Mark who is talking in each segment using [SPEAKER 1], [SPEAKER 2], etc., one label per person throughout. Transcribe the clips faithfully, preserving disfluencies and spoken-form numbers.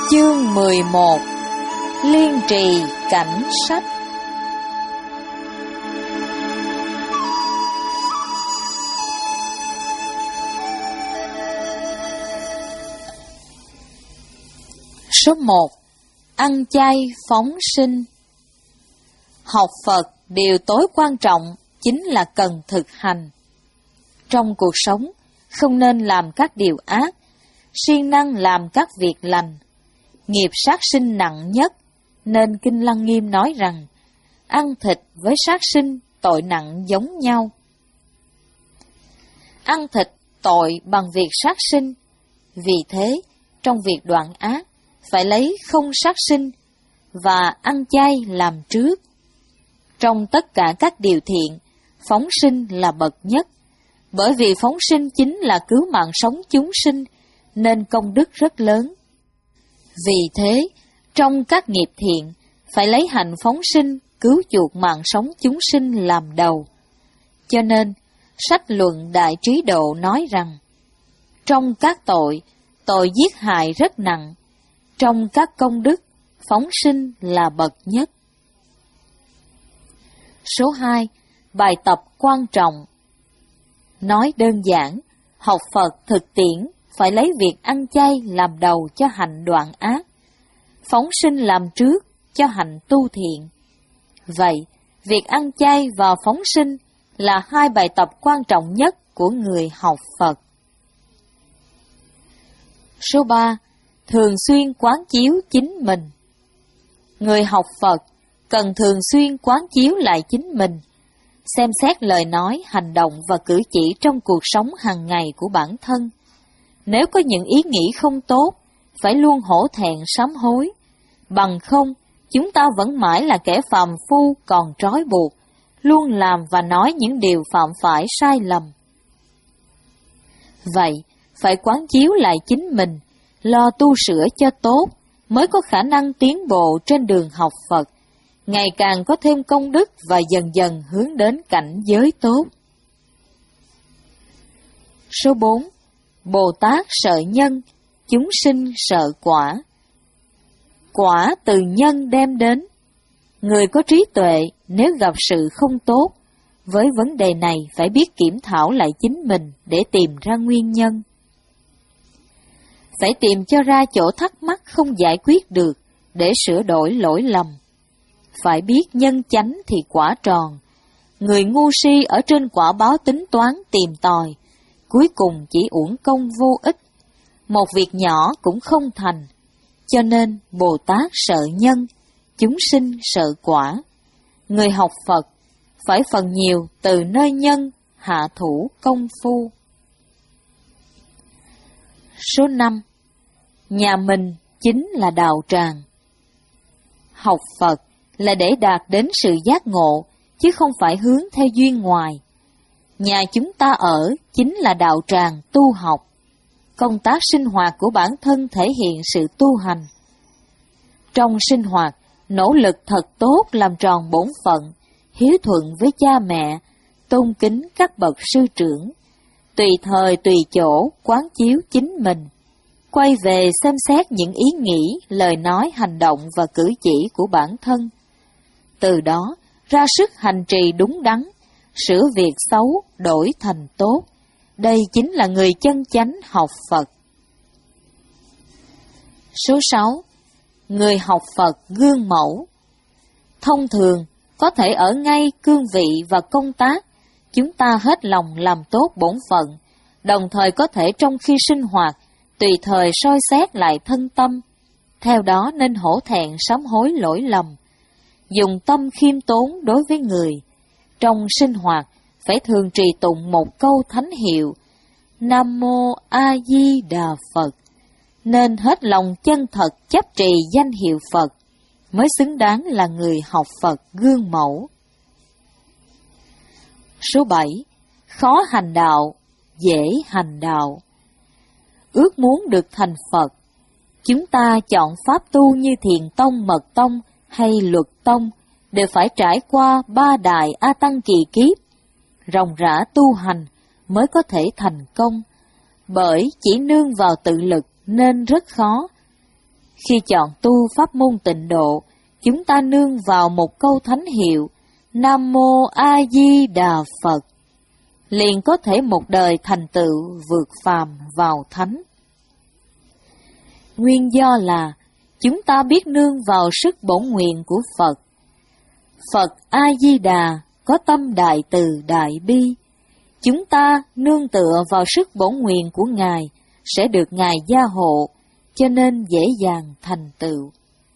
[SPEAKER 1] Chương mười một. Liên trì cảnh sách. Số một. Ăn chay phóng sinh. Học Phật, điều tối quan trọng chính là cần thực hành. Trong cuộc sống, không nên làm các điều ác, siêng năng làm các việc lành. Nghiệp sát sinh nặng nhất, nên Kinh Lăng Nghiêm nói rằng, ăn thịt với sát sinh tội nặng giống nhau. Ăn thịt tội bằng việc sát sinh, vì thế, trong việc đoạn ác, phải lấy không sát sinh, và ăn chay làm trước. Trong tất cả các điều thiện, phóng sinh là bậc nhất, bởi vì phóng sinh chính là cứu mạng sống chúng sinh, nên công đức rất lớn. Vì thế, trong các nghiệp thiện, phải lấy hạnh phóng sinh, cứu chuộc mạng sống chúng sinh làm đầu. Cho nên, sách luận Đại Trí Độ nói rằng, trong các tội, tội giết hại rất nặng, trong các công đức, phóng sinh là bậc nhất. Số hai. Bài tập quan trọng. Nói đơn giản, học Phật thực tiễn phải lấy việc ăn chay làm đầu cho hạnh đoạn ác, phóng sinh làm trước cho hạnh tu thiện. Vậy, việc ăn chay và phóng sinh là hai bài tập quan trọng nhất của người học Phật. Số ba. Thường xuyên quán chiếu chính mình. Người học Phật cần thường xuyên quán chiếu lại chính mình, xem xét lời nói, hành động và cử chỉ trong cuộc sống hàng ngày của bản thân. Nếu có những ý nghĩ không tốt, phải luôn hổ thẹn sám hối. Bằng không, chúng ta vẫn mãi là kẻ phàm phu còn trói buộc, luôn làm và nói những điều phạm phải sai lầm. Vậy, phải quán chiếu lại chính mình, lo tu sửa cho tốt, mới có khả năng tiến bộ trên đường học Phật, ngày càng có thêm công đức và dần dần hướng đến cảnh giới tốt. Số bốn. Bồ Tát sợ nhân, chúng sinh sợ quả. Quả từ nhân đem đến. Người có trí tuệ nếu gặp sự không tốt, với vấn đề này phải biết kiểm thảo lại chính mình để tìm ra nguyên nhân. Phải tìm cho ra chỗ thắc mắc không giải quyết được để sửa đổi lỗi lầm. Phải biết nhân chánh thì quả tròn. Người ngu si ở trên quả báo tính toán tìm tòi, cuối cùng chỉ uổng công vô ích, một việc nhỏ cũng không thành. Cho nên Bồ Tát sợ nhân, chúng sinh sợ quả. Người học Phật phải phần nhiều từ nơi nhân hạ thủ công phu. Số năm. Nhà mình chính là đạo tràng. Học Phật là để đạt đến sự giác ngộ, chứ không phải hướng theo duyên ngoài. Nhà chúng ta ở chính là đạo tràng tu học. Công tác sinh hoạt của bản thân thể hiện sự tu hành. Trong sinh hoạt, nỗ lực thật tốt làm tròn bổn phận, hiếu thuận với cha mẹ, tôn kính các bậc sư trưởng, tùy thời tùy chỗ quán chiếu chính mình, quay về xem xét những ý nghĩ, lời nói, hành động và cử chỉ của bản thân. Từ đó, ra sức hành trì đúng đắn, sửa việc xấu, đổi thành tốt. Đây chính là người chân chánh học Phật. Số sáu. Người học Phật gương mẫu. Thông thường, có thể ở ngay cương vị và công tác, chúng ta hết lòng làm tốt bổn phận, đồng thời có thể trong khi sinh hoạt, tùy thời soi xét lại thân tâm, theo đó nên hổ thẹn sám hối lỗi lầm, dùng tâm khiêm tốn đối với người. Trong sinh hoạt, phải thường trì tụng một câu thánh hiệu, Nam Mô A Di Đà Phật, nên hết lòng chân thật chấp trì danh hiệu Phật, mới xứng đáng là người học Phật gương mẫu. Số bảy. Khó hành đạo, dễ hành đạo. Ước muốn được thành Phật, chúng ta chọn pháp tu như Thiền Tông, Mật Tông hay Luật Tông đều phải trải qua ba đại A Tăng kỳ kiếp, ròng rã tu hành mới có thể thành công, bởi chỉ nương vào tự lực nên rất khó. Khi chọn tu pháp môn tịnh độ, chúng ta nương vào một câu thánh hiệu Nam Mô A Di Đà Phật, liền có thể một đời thành tựu vượt phàm vào thánh. Nguyên do là chúng ta biết nương vào sức bổn nguyện của Phật. Phật A Di Đà có tâm đại từ đại bi. Chúng ta nương tựa vào sức bổn nguyện của Ngài sẽ được Ngài gia hộ, cho nên dễ dàng thành tựu.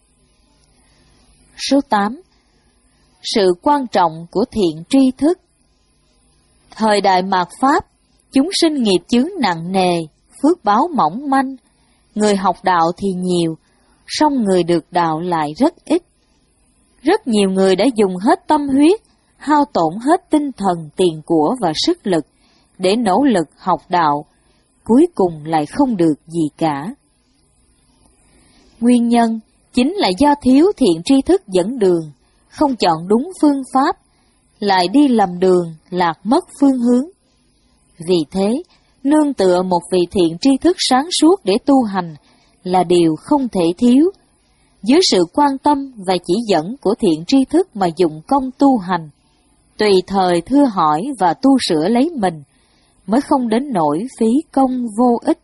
[SPEAKER 1] Số tám. Sự quan trọng của thiện tri thức. Thời đại mạt Pháp, chúng sinh nghiệp chướng nặng nề, phước báo mỏng manh, người học đạo thì nhiều, song người được đạo lại rất ít. Rất nhiều người đã dùng hết tâm huyết, hao tổn hết tinh thần, tiền của và sức lực để nỗ lực học đạo, cuối cùng lại không được gì cả. Nguyên nhân chính là do thiếu thiện tri thức dẫn đường, không chọn đúng phương pháp, lại đi lầm đường, lạc mất phương hướng. Vì thế, nương tựa một vị thiện tri thức sáng suốt để tu hành là điều không thể thiếu. Dưới sự quan tâm và chỉ dẫn của thiện tri thức mà dụng công tu hành, tùy thời thưa hỏi và tu sửa lấy mình, mới không đến nỗi phí công vô ích.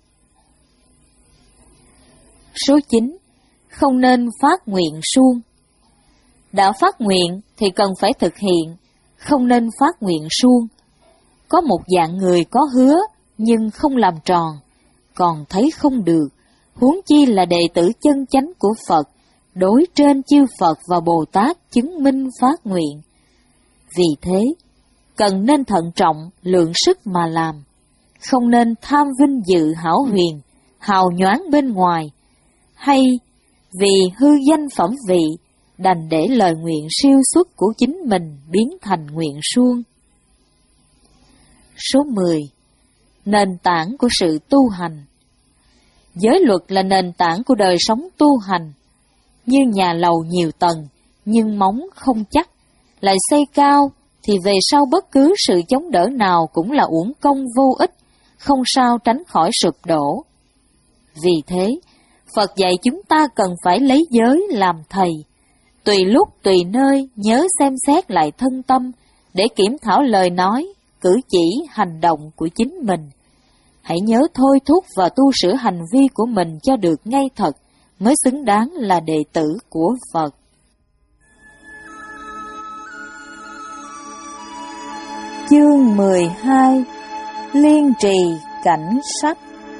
[SPEAKER 1] Số chín. Không nên phát nguyện suông. Đã phát nguyện thì cần phải thực hiện, không nên phát nguyện suông. Có một dạng người có hứa nhưng không làm tròn, còn thấy không được, huống chi là đệ tử chân chánh của Phật, đối trên chư Phật và Bồ Tát chứng minh phát nguyện. Vì thế, cần nên thận trọng, lượng sức mà làm, không nên tham vinh dự hão huyền, hào nhoáng bên ngoài, hay vì hư danh phẩm vị, đành để lời nguyện siêu xuất của chính mình biến thành nguyện suông. Số mười. Nền tảng của sự tu hành. Giới luật là nền tảng của đời sống tu hành. Như nhà lầu nhiều tầng, nhưng móng không chắc, lại xây cao, thì về sau bất cứ sự chống đỡ nào cũng là uổng công vô ích, không sao tránh khỏi sụp đổ. Vì thế, Phật dạy chúng ta cần phải lấy giới làm thầy, tùy lúc tùy nơi nhớ xem xét lại thân tâm để kiểm thảo lời nói, cử chỉ, hành động của chính mình. Hãy nhớ thôi thúc và tu sửa hành vi của mình cho được ngay thật, mới xứng đáng là đệ tử của Phật. Chương mười hai. Liên trì cảnh sách.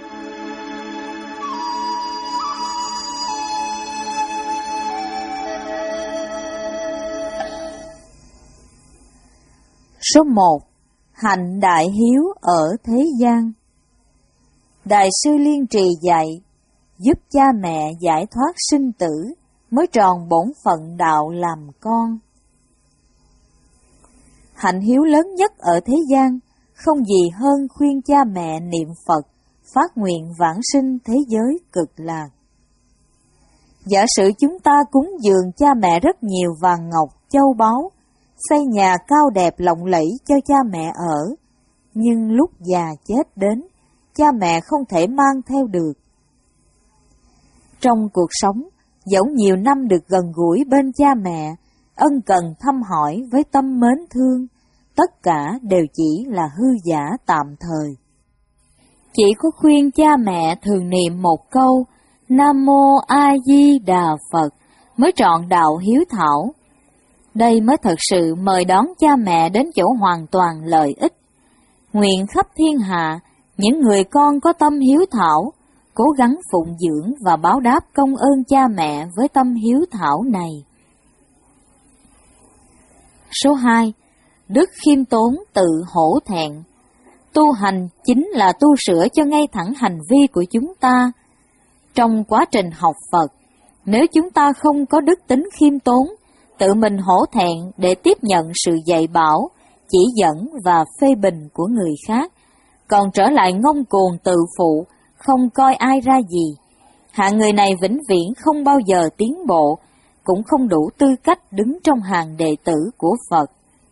[SPEAKER 1] Số một. Hạnh đại hiếu ở thế gian. Đại sư Liên Trì dạy, giúp cha mẹ giải thoát sinh tử, mới tròn bổn phận đạo làm con. Hạnh hiếu lớn nhất ở thế gian, không gì hơn khuyên cha mẹ niệm Phật, phát nguyện vãng sinh thế giới cực lạc. Giả sử chúng ta cúng dường cha mẹ rất nhiều vàng ngọc, châu báu, xây nhà cao đẹp lộng lẫy cho cha mẹ ở, nhưng lúc già chết đến, cha mẹ không thể mang theo được. Trong cuộc sống, dẫu nhiều năm được gần gũi bên cha mẹ, ân cần thăm hỏi với tâm mến thương, tất cả đều chỉ là hư giả tạm thời. Chỉ có khuyên cha mẹ thường niệm một câu Nam Mô A Di Đà Phật mới trọn đạo hiếu thảo. Đây mới thật sự mời đón cha mẹ đến chỗ hoàn toàn lợi ích. Nguyện khắp thiên hạ, những người con có tâm hiếu thảo, cố gắng phụng dưỡng và báo đáp công ơn cha mẹ với tâm hiếu thảo này. Số hai. Đức khiêm tốn tự hổ thẹn. Tu hành chính là tu sửa cho ngay thẳng hành vi của chúng ta. Trong quá trình học Phật, nếu chúng ta không có đức tính khiêm tốn, tự mình hổ thẹn để tiếp nhận sự dạy bảo, chỉ dẫn và phê bình của người khác, còn trở lại ngông cuồng tự phụ, không coi ai ra gì, hạng người này vĩnh viễn không bao giờ tiến bộ, cũng không đủ tư cách đứng trong hàng đệ tử của Phật.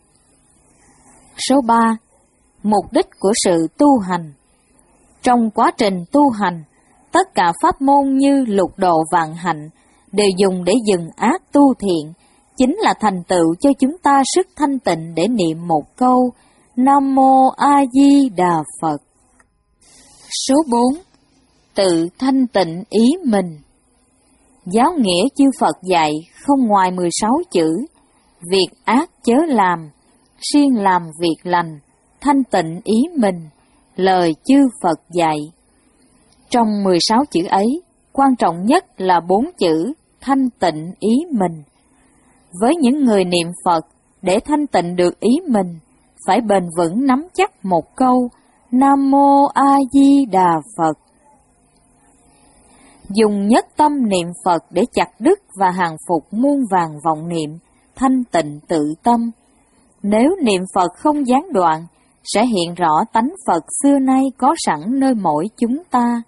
[SPEAKER 1] Số ba. Mục đích của sự tu hành. Trong quá trình tu hành, tất cả pháp môn như lục độ vạn hạnh đều dùng để dừng ác tu thiện, chính là thành tựu cho chúng ta sức thanh tịnh để niệm một câu Nam Mô A Di Đà Phật. Số bốn. Tự thanh tịnh ý mình. Giáo nghĩa chư Phật dạy không ngoài mười sáu chữ: việc ác chớ làm, siêng làm việc lành, thanh tịnh ý mình, lời chư Phật dạy. Trong mười sáu chữ ấy, quan trọng nhất là bốn chữ thanh tịnh ý mình. Với những người niệm Phật, để thanh tịnh được ý mình, phải bền vững nắm chắc một câu Nam Mô A Di Đà Phật. Dùng nhất tâm niệm Phật để chặt đứt và hàng phục muôn vàn vọng niệm, thanh tịnh tự tâm. Nếu niệm Phật không gián đoạn, sẽ hiện rõ tánh Phật xưa nay có sẵn nơi mỗi chúng ta.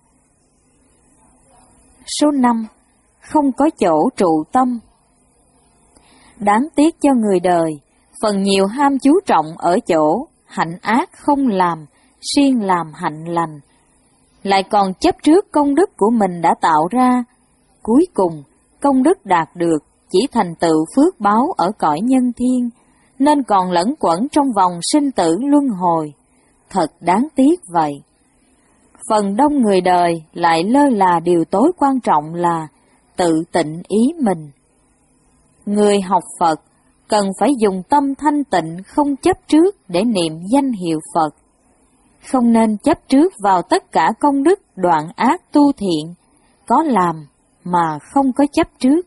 [SPEAKER 1] Số năm. Không có chỗ trụ tâm. Đáng tiếc cho người đời, phần nhiều ham chú trọng ở chỗ hạnh ác không làm, siêng làm hạnh lành, lại còn chấp trước công đức của mình đã tạo ra. Cuối cùng, công đức đạt được chỉ thành tựu phước báo ở cõi nhân thiên, nên còn lẫn quẩn trong vòng sinh tử luân hồi. Thật đáng tiếc vậy. Phần đông người đời lại lơ là điều tối quan trọng là tự tịnh ý mình. Người học Phật cần phải dùng tâm thanh tịnh không chấp trước để niệm danh hiệu Phật. Không nên chấp trước vào tất cả công đức đoạn ác tu thiện, có làm mà không có chấp trước.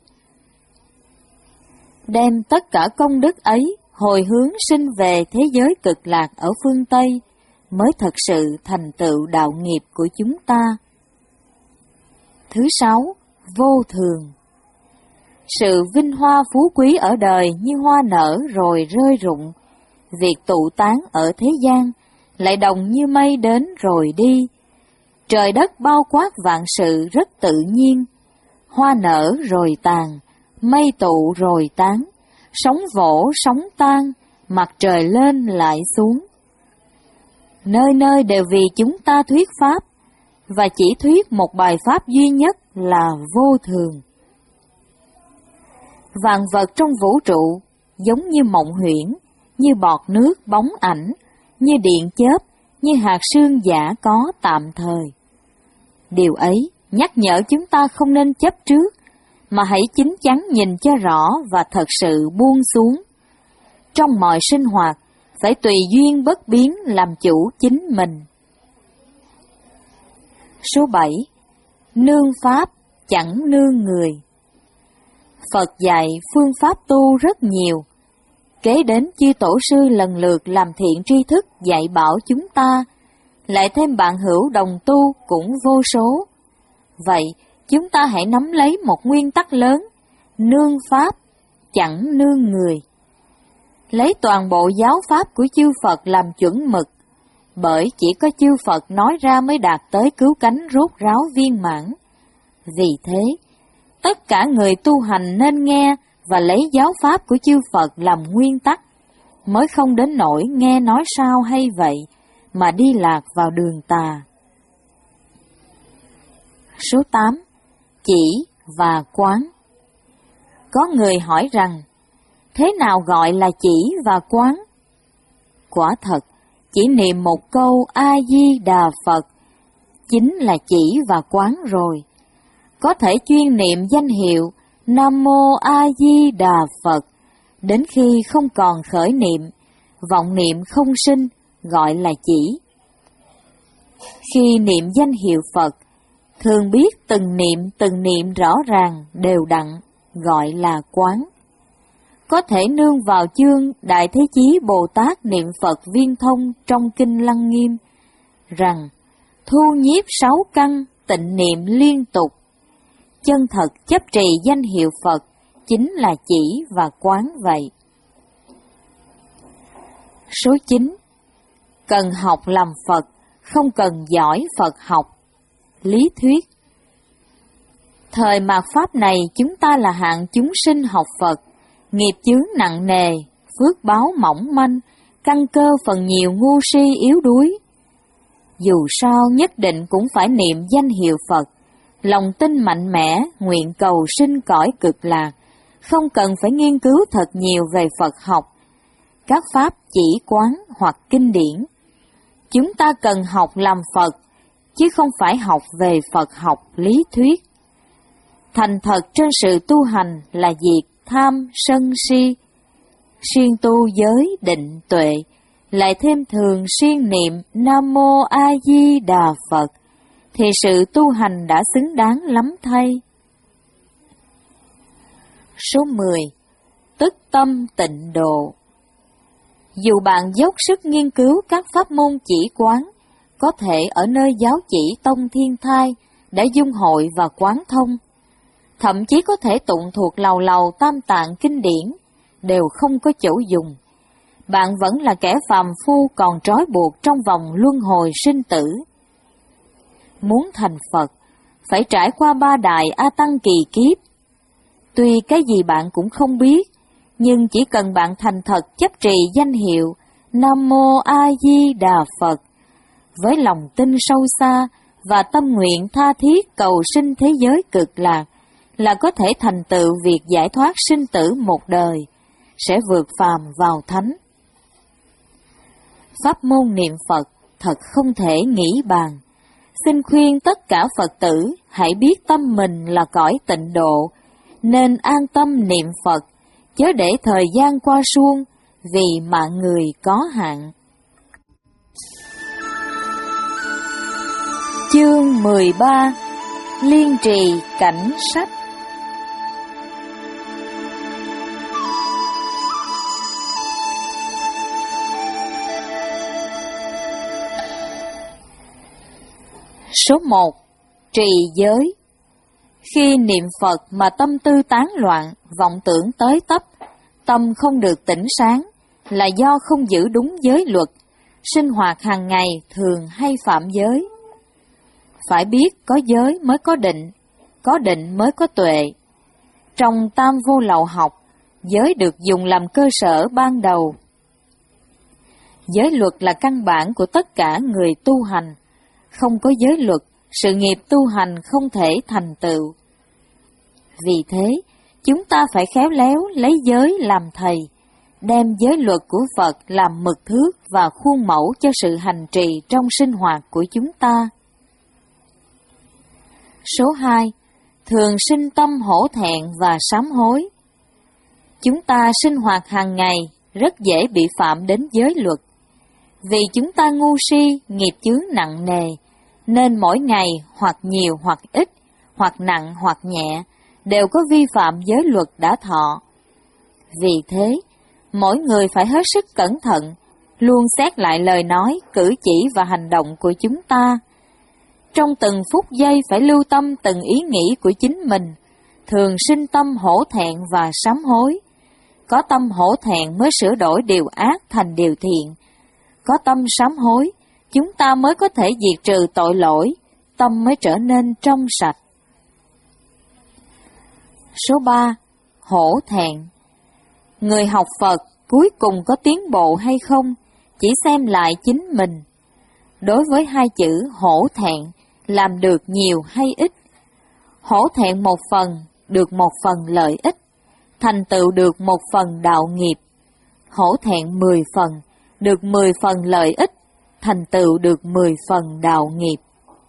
[SPEAKER 1] Đem tất cả công đức ấy hồi hướng sinh về thế giới cực lạc ở phương Tây, mới thật sự thành tựu đạo nghiệp của chúng ta. Thứ sáu, vô thường. Sự vinh hoa phú quý ở đời như hoa nở rồi rơi rụng, việc tụ tán ở thế gian lại đồng như mây đến rồi đi. Trời đất bao quát vạn sự rất tự nhiên, hoa nở rồi tàn, mây tụ rồi tán, sóng vỗ sóng tan, mặt trời lên lại xuống. Nơi nơi đều vì chúng ta thuyết pháp, và chỉ thuyết một bài pháp duy nhất là vô thường. Vạn vật trong vũ trụ giống như mộng huyễn, như bọt nước bóng ảnh, như điện chớp, như hạt sương giả có tạm thời. Điều ấy nhắc nhở chúng ta không nên chấp trước, mà hãy chín chắn nhìn cho rõ và thật sự buông xuống. Trong mọi sinh hoạt, phải tùy duyên bất biến làm chủ chính mình. Số bảy. Nương pháp, chẳng nương người. Phật dạy phương pháp tu rất nhiều. Kế đến chư tổ sư lần lượt làm thiện tri thức dạy bảo chúng ta, lại thêm bạn hữu đồng tu cũng vô số. Vậy, chúng ta hãy nắm lấy một nguyên tắc lớn, nương pháp, chẳng nương người. Lấy toàn bộ giáo pháp của chư Phật làm chuẩn mực, bởi chỉ có chư Phật nói ra mới đạt tới cứu cánh rốt ráo viên mãn. Vì thế, tất cả người tu hành nên nghe và lấy giáo pháp của chư Phật làm nguyên tắc, mới không đến nỗi nghe nói sao hay vậy mà đi lạc vào đường tà. Số tám. Chỉ và quán. Có người hỏi rằng, thế nào gọi là chỉ và quán? Quả thật, chỉ niệm một câu A-di-đà Phật chính là chỉ và quán rồi. Có thể chuyên niệm danh hiệu Nam Mô A Di Đà Phật đến khi không còn khởi niệm, vọng niệm không sinh, gọi là chỉ. Khi niệm danh hiệu Phật, thường biết từng niệm từng niệm rõ ràng, đều đặn, gọi là quán. Có thể nương vào chương Đại Thế Chí Bồ Tát niệm Phật viên thông trong Kinh Lăng Nghiêm, rằng thu nhiếp sáu căn, tịnh niệm liên tục. Chân thật chấp trì danh hiệu Phật chính là chỉ và quán vậy. Số chín. Cần học làm Phật, không cần giỏi Phật học. Lý thuyết. Thời mạt Pháp này chúng ta là hạng chúng sinh học Phật, nghiệp chướng nặng nề, phước báo mỏng manh, căn cơ phần nhiều ngu si yếu đuối. Dù sao nhất định cũng phải niệm danh hiệu Phật, lòng tin mạnh mẽ, nguyện cầu sinh cõi cực lạc, không cần phải nghiên cứu thật nhiều về Phật học, các pháp chỉ quán hoặc kinh điển. Chúng ta cần học làm Phật, chứ không phải học về Phật học lý thuyết. Thành thật trên sự tu hành là diệt tham sân si, siêng tu giới định tuệ, lại thêm thường siêng niệm Nam Mô A Di Đà Phật, thì sự tu hành đã xứng đáng lắm thay. Số mười. Tức tâm tịnh độ. Dù bạn dốc sức nghiên cứu các pháp môn chỉ quán, có thể ở nơi giáo chỉ Tông Thiên Thai đã dung hội và quán thông, thậm chí có thể tụng thuộc lầu lầu tam tạng kinh điển, đều không có chỗ dùng. Bạn vẫn là kẻ phàm phu còn trói buộc trong vòng luân hồi sinh tử. Muốn thành Phật, phải trải qua ba đại A Tăng kỳ kiếp. Tuy cái gì bạn cũng không biết, nhưng chỉ cần bạn thành thật chấp trì danh hiệu Nam Mô A Di Đà Phật, với lòng tin sâu xa và tâm nguyện tha thiết cầu sinh thế giới cực lạc, là có thể thành tựu việc giải thoát sinh tử một đời, sẽ vượt phàm vào thánh. Pháp môn niệm Phật thật không thể nghĩ bàn. Xin khuyên tất cả Phật tử hãy biết tâm mình là cõi tịnh độ, nên an tâm niệm Phật, chớ để thời gian qua suông, vì mạng người có hạn. Chương mười ba. Liên trì cảnh sách. Số một. Trì giới. Khi niệm Phật mà tâm tư tán loạn, vọng tưởng tới tấp, tâm không được tỉnh sáng, là do không giữ đúng giới luật, sinh hoạt hàng ngày thường hay phạm giới. Phải biết có giới mới có định, có định mới có tuệ. Trong Tam Vô Lậu học, giới được dùng làm cơ sở ban đầu. Giới luật là căn bản của tất cả người tu hành. Không có giới luật, sự nghiệp tu hành không thể thành tựu. Vì thế, chúng ta phải khéo léo lấy giới làm thầy, đem giới luật của Phật làm mực thước và khuôn mẫu cho sự hành trì trong sinh hoạt của chúng ta. Số hai. Thường sinh tâm hổ thẹn và sám hối. Chúng ta sinh hoạt hàng ngày rất dễ bị phạm đến giới luật. Vì chúng ta ngu si, nghiệp chướng nặng nề, nên mỗi ngày hoặc nhiều hoặc ít, hoặc nặng hoặc nhẹ, đều có vi phạm giới luật đã thọ. Vì thế, mỗi người phải hết sức cẩn thận, luôn xét lại lời nói, cử chỉ và hành động của chúng ta. Trong từng phút giây phải lưu tâm từng ý nghĩ của chính mình, thường sinh tâm hổ thẹn và sám hối. Có tâm hổ thẹn mới sửa đổi điều ác thành điều thiện. Có tâm sám hối, chúng ta mới có thể diệt trừ tội lỗi, tâm mới trở nên trong sạch. Số ba. Hổ thẹn. Người học Phật cuối cùng có tiến bộ hay không, chỉ xem lại chính mình. Đối với hai chữ hổ thẹn, làm được nhiều hay ít. Hổ thẹn một phần, được một phần lợi ích, thành tựu được một phần đạo nghiệp. Hổ thẹn mười phần, được mười phần lợi ích, thành tựu được mười phần đạo nghiệp.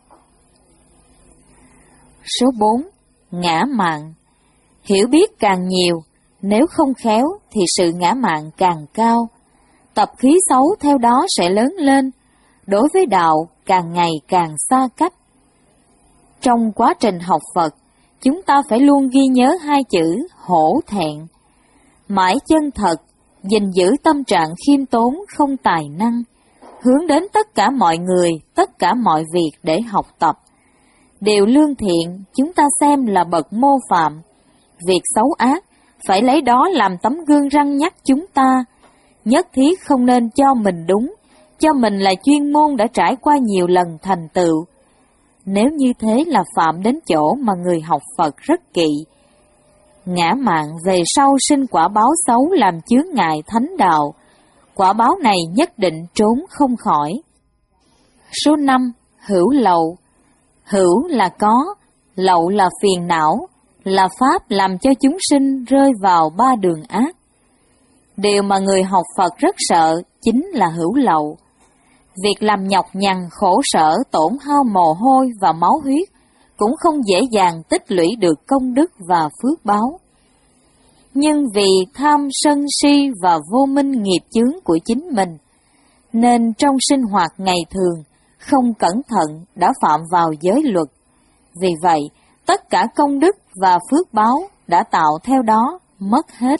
[SPEAKER 1] Số bốn. Ngã mạn. Hiểu biết càng nhiều, nếu không khéo thì sự ngã mạn càng cao. Tập khí xấu theo đó sẽ lớn lên, đối với đạo càng ngày càng xa cách. Trong quá trình học Phật, chúng ta phải luôn ghi nhớ hai chữ hổ thẹn. Mãi chân thật, gìn giữ tâm trạng khiêm tốn không tài năng, hướng đến tất cả mọi người, tất cả mọi việc để học tập. Điều lương thiện chúng ta xem là bậc mô phạm, việc xấu ác phải lấy đó làm tấm gương răn nhắc chúng ta. Nhất thiết không nên cho mình đúng, cho mình là chuyên môn đã trải qua nhiều lần thành tựu. Nếu như thế là phạm đến chỗ mà người học Phật rất kỵ. Ngã mạn về sau sinh quả báo xấu làm chướng ngại thánh đạo. Quả báo này nhất định trốn không khỏi. Số năm. Hữu lậu. Hữu là có, Lậu là phiền não, là pháp làm cho chúng sinh rơi vào ba đường ác. Điều mà người học Phật rất sợ chính là hữu lậu. Việc làm nhọc nhằn, khổ sở, tổn hao mồ hôi và máu huyết cũng không dễ dàng tích lũy được công đức và phước báo. Nhưng vì tham sân si và vô minh nghiệp chướng của chính mình, nên trong sinh hoạt ngày thường, không cẩn thận đã phạm vào giới luật. Vì vậy, tất cả công đức và phước báo đã tạo theo đó mất hết.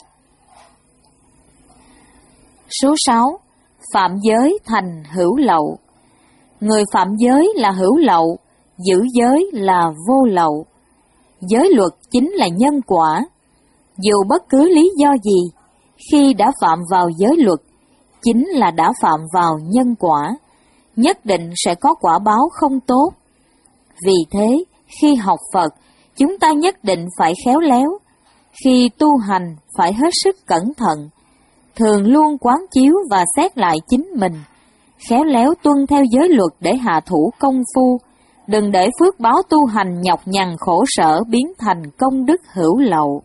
[SPEAKER 1] Số sáu. Phạm giới thành hữu lậu. Người phạm giới là hữu lậu, giữ giới là vô lậu. Giới luật chính là nhân quả. Dù bất cứ lý do gì, khi đã phạm vào giới luật, chính là đã phạm vào nhân quả, nhất định sẽ có quả báo không tốt. Vì thế, khi học Phật, chúng ta nhất định phải khéo léo, khi tu hành phải hết sức cẩn thận, thường luôn quán chiếu và xét lại chính mình, khéo léo tuân theo giới luật để hạ thủ công phu, đừng để phước báo tu hành nhọc nhằn khổ sở biến thành công đức hữu lậu.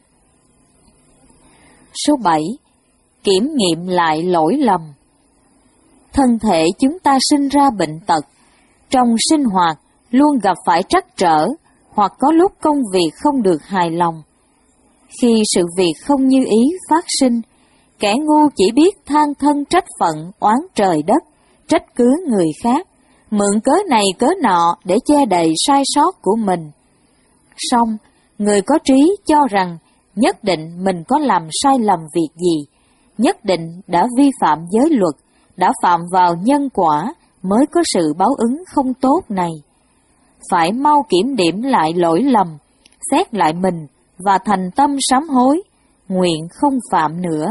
[SPEAKER 1] Số bảy. Kiểm nghiệm lại lỗi lầm. Thân thể chúng ta sinh ra bệnh tật, trong sinh hoạt luôn gặp phải trắc trở, hoặc có lúc công việc không được hài lòng. Khi sự việc không như ý phát sinh, kẻ ngu chỉ biết than thân trách phận, oán trời đất, trách cứ người khác, mượn cớ này cớ nọ để che đậy sai sót của mình. Song, người có trí cho rằng nhất định mình có làm sai lầm việc gì, nhất định đã vi phạm giới luật, đã phạm vào nhân quả mới có sự báo ứng không tốt này. Phải mau kiểm điểm lại lỗi lầm, xét lại mình và thành tâm sám hối, nguyện không phạm nữa.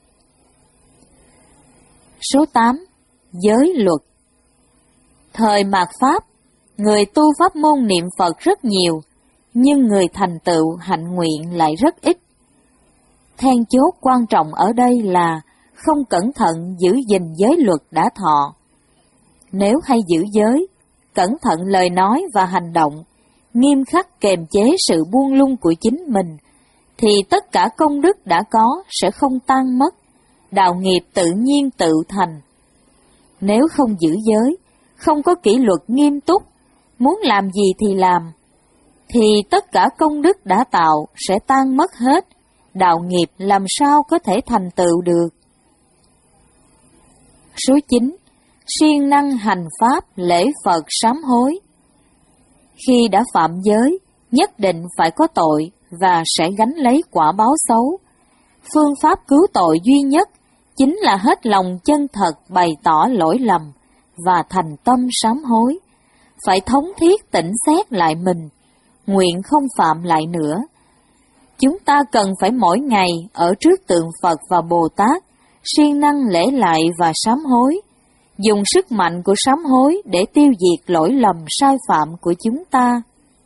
[SPEAKER 1] Số tám. Giới luật. Thời mạt Pháp, người tu pháp môn niệm Phật rất nhiều, nhưng người thành tựu hạnh nguyện lại rất ít. Then chốt quan trọng ở đây là không cẩn thận giữ gìn giới luật đã thọ. Nếu hay giữ giới, cẩn thận lời nói và hành động, nghiêm khắc kềm chế sự buông lung của chính mình, thì tất cả công đức đã có sẽ không tan mất, đạo nghiệp tự nhiên tự thành. Nếu không giữ giới, không có kỷ luật nghiêm túc, muốn làm gì thì làm, thì tất cả công đức đã tạo sẽ tan mất hết, đạo nghiệp làm sao có thể thành tựu được. Số chín. Siêng năng hành pháp lễ Phật sám hối. Khi đã phạm giới, nhất định phải có tội và sẽ gánh lấy quả báo xấu. Phương pháp cứu tội duy nhất chính là hết lòng chân thật bày tỏ lỗi lầm và thành tâm sám hối. Phải thống thiết tỉnh xét lại mình, nguyện không phạm lại nữa. Chúng ta cần phải mỗi ngày ở trước tượng Phật và Bồ Tát, siêng năng lễ lại và sám hối, dùng sức mạnh của sám hối để tiêu diệt lỗi lầm sai phạm của chúng ta.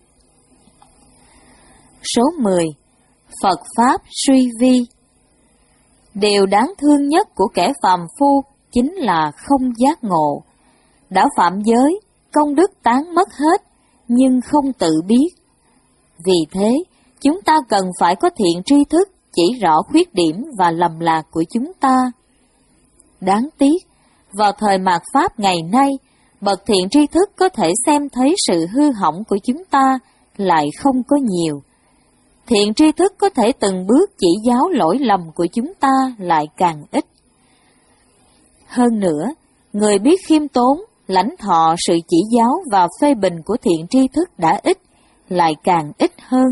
[SPEAKER 1] Số mười. Phật Pháp suy vi. Điều đáng thương nhất của kẻ phàm phu chính là không giác ngộ. Đã phạm giới, công đức tán mất hết, nhưng không tự biết. Vì thế, chúng ta cần phải có thiện tri thức chỉ rõ khuyết điểm và lầm lạc của chúng ta. Đáng tiếc, vào thời mạt Pháp ngày nay, bậc thiện tri thức có thể xem thấy sự hư hỏng của chúng ta lại không có nhiều. Thiện tri thức có thể từng bước chỉ giáo lỗi lầm của chúng ta lại càng ít. Hơn nữa, người biết khiêm tốn, lãnh thọ sự chỉ giáo và phê bình của thiện tri thức đã ít, lại càng ít hơn.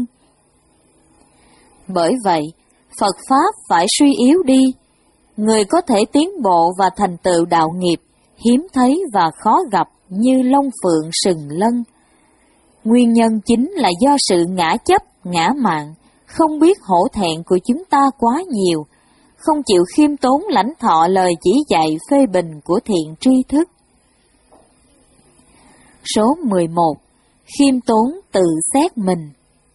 [SPEAKER 1] Bởi vậy, Phật Pháp phải suy yếu đi. Người có thể tiến bộ và thành tựu đạo nghiệp, hiếm thấy và khó gặp như long phượng sừng lân. Nguyên nhân chính là do sự ngã chấp, ngã mạn, không biết hổ thẹn của chúng ta quá nhiều, không chịu khiêm tốn lãnh thọ lời chỉ dạy phê bình của thiện tri thức. Số mười một. Khiêm tốn tự xét mình.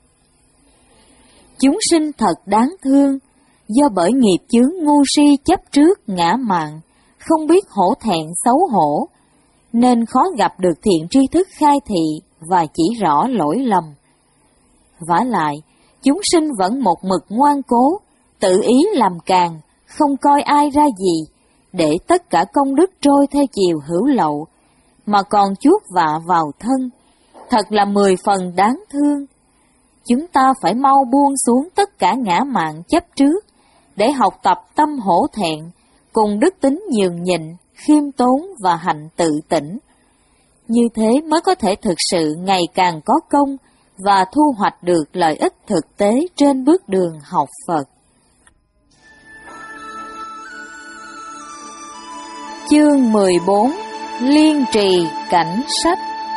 [SPEAKER 1] Chúng sinh thật đáng thương, do bởi nghiệp chướng ngu si chấp trước ngã mạn, không biết hổ thẹn xấu hổ, nên khó gặp được thiện tri thức khai thị và chỉ rõ lỗi lầm. Vả lại, chúng sinh vẫn một mực ngoan cố, tự ý làm càng, không coi ai ra gì, để tất cả công đức trôi theo chiều hữu lậu, mà còn chuốc vạ vào thân. Thật là mười phần đáng thương. Chúng ta phải mau buông xuống tất cả ngã mạn chấp trước, để học tập tâm hổ thẹn, cùng đức tính nhường nhịn, khiêm tốn và hạnh tự tỉnh. Như thế mới có thể thực sự ngày càng có công và thu hoạch được lợi ích thực tế trên bước đường học Phật. Chương mười bốn. Liên trì cảnh sách.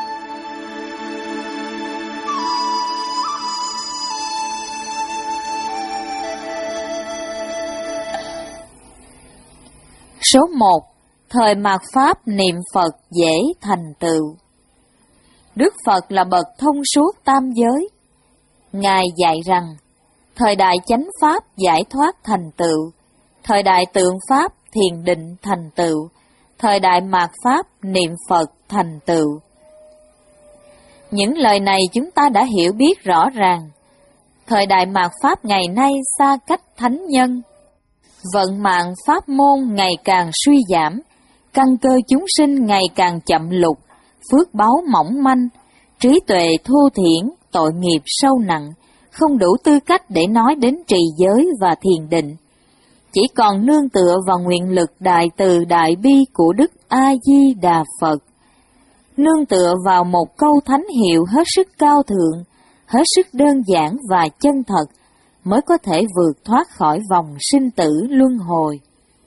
[SPEAKER 1] Số một. Thời mạt Pháp niệm Phật dễ thành tựu. Đức Phật là bậc thông suốt tam giới. Ngài dạy rằng, thời đại chánh Pháp giải thoát thành tựu, thời đại tượng Pháp thiền định thành tựu, thời đại mạt Pháp niệm Phật thành tựu. Những lời này chúng ta đã hiểu biết rõ ràng. Thời đại mạt Pháp ngày nay xa cách thánh nhân, vận mạng pháp môn ngày càng suy giảm, căn cơ chúng sinh ngày càng chậm lục, phước báo mỏng manh, trí tuệ thô thiển, tội nghiệp sâu nặng, không đủ tư cách để nói đến trì giới và thiền định. Chỉ còn nương tựa vào nguyện lực đại từ đại bi của Đức A-di-đà Phật, nương tựa vào một câu thánh hiệu hết sức cao thượng, hết sức đơn giản và chân thật, mới có thể vượt thoát khỏi vòng sinh tử luân hồi.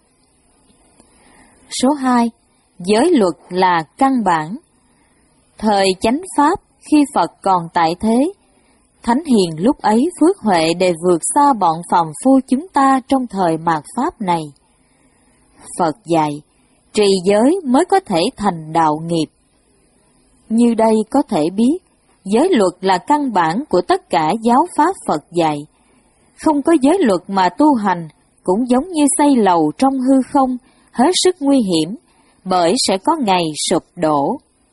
[SPEAKER 1] Số hai. Giới luật là căn bản. Thời chánh Pháp, khi Phật còn tại thế, Thánh Hiền lúc ấy phước huệ để vượt xa bọn phàm phu chúng ta trong thời mạt Pháp này. Phật dạy, trì giới mới có thể thành đạo nghiệp. Như đây có thể biết, giới luật là căn bản của tất cả giáo pháp Phật dạy. Không có giới luật mà tu hành cũng giống như xây lầu trong hư không, hết sức nguy hiểm, bởi sẽ có ngày sụp đổ.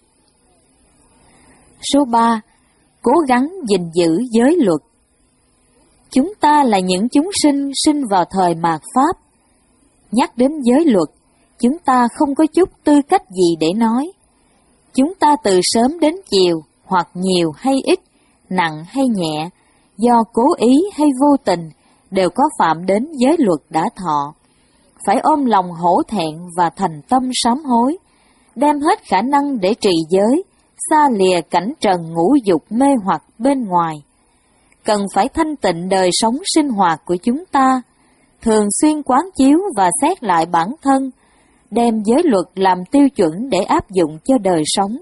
[SPEAKER 1] Số ba. Cố gắng gìn giữ giới luật. Chúng ta là những chúng sinh sinh vào thời mạt Pháp. Nhắc đến giới luật, chúng ta không có chút tư cách gì để nói. Chúng ta từ sớm đến chiều, hoặc nhiều hay ít, nặng hay nhẹ, do cố ý hay vô tình, đều có phạm đến giới luật đã thọ. Phải ôm lòng hổ thẹn và thành tâm sám hối, đem hết khả năng để trì giới, xa lìa cảnh trần ngũ dục mê hoặc bên ngoài. Cần phải thanh tịnh đời sống sinh hoạt của chúng ta, thường xuyên quán chiếu và xét lại bản thân, đem giới luật làm tiêu chuẩn để áp dụng cho đời sống.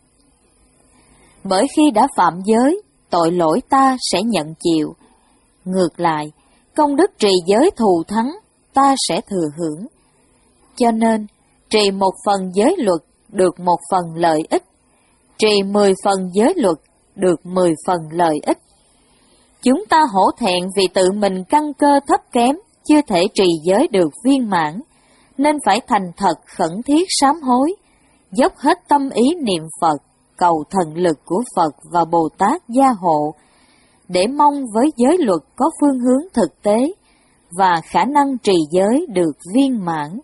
[SPEAKER 1] Bởi khi đã phạm giới, tội lỗi ta sẽ nhận chịu. Ngược lại, công đức trì giới thù thắng, ta sẽ thừa hưởng. Cho nên, trì một phần giới luật được một phần lợi ích, trì mười phần giới luật được mười phần lợi ích. Chúng ta hổ thẹn vì tự mình căn cơ thấp kém, chưa thể trì giới được viên mãn, nên phải thành thật khẩn thiết sám hối, dốc hết tâm ý niệm Phật, cầu thần lực của Phật và Bồ Tát gia hộ, để mong với giới luật có phương hướng thực tế và khả năng trì giới được viên mãn.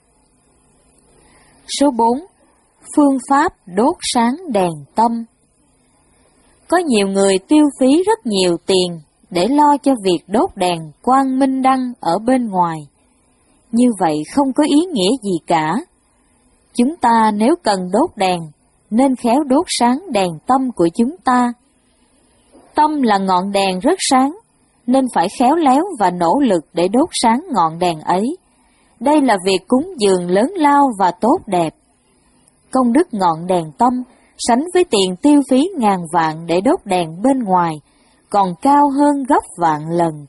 [SPEAKER 1] Số bốn. Phương pháp đốt sáng đèn tâm. Có nhiều người tiêu phí rất nhiều tiền để lo cho việc đốt đèn quang minh đăng ở bên ngoài. Như vậy không có ý nghĩa gì cả. Chúng ta nếu cần đốt đèn, nên khéo đốt sáng đèn tâm của chúng ta. Tâm là ngọn đèn rất sáng, nên phải khéo léo và nỗ lực để đốt sáng ngọn đèn ấy. Đây là việc cúng dường lớn lao và tốt đẹp. Công đức ngọn đèn tâm sánh với tiền tiêu phí ngàn vạn để đốt đèn bên ngoài, còn cao hơn gấp vạn lần.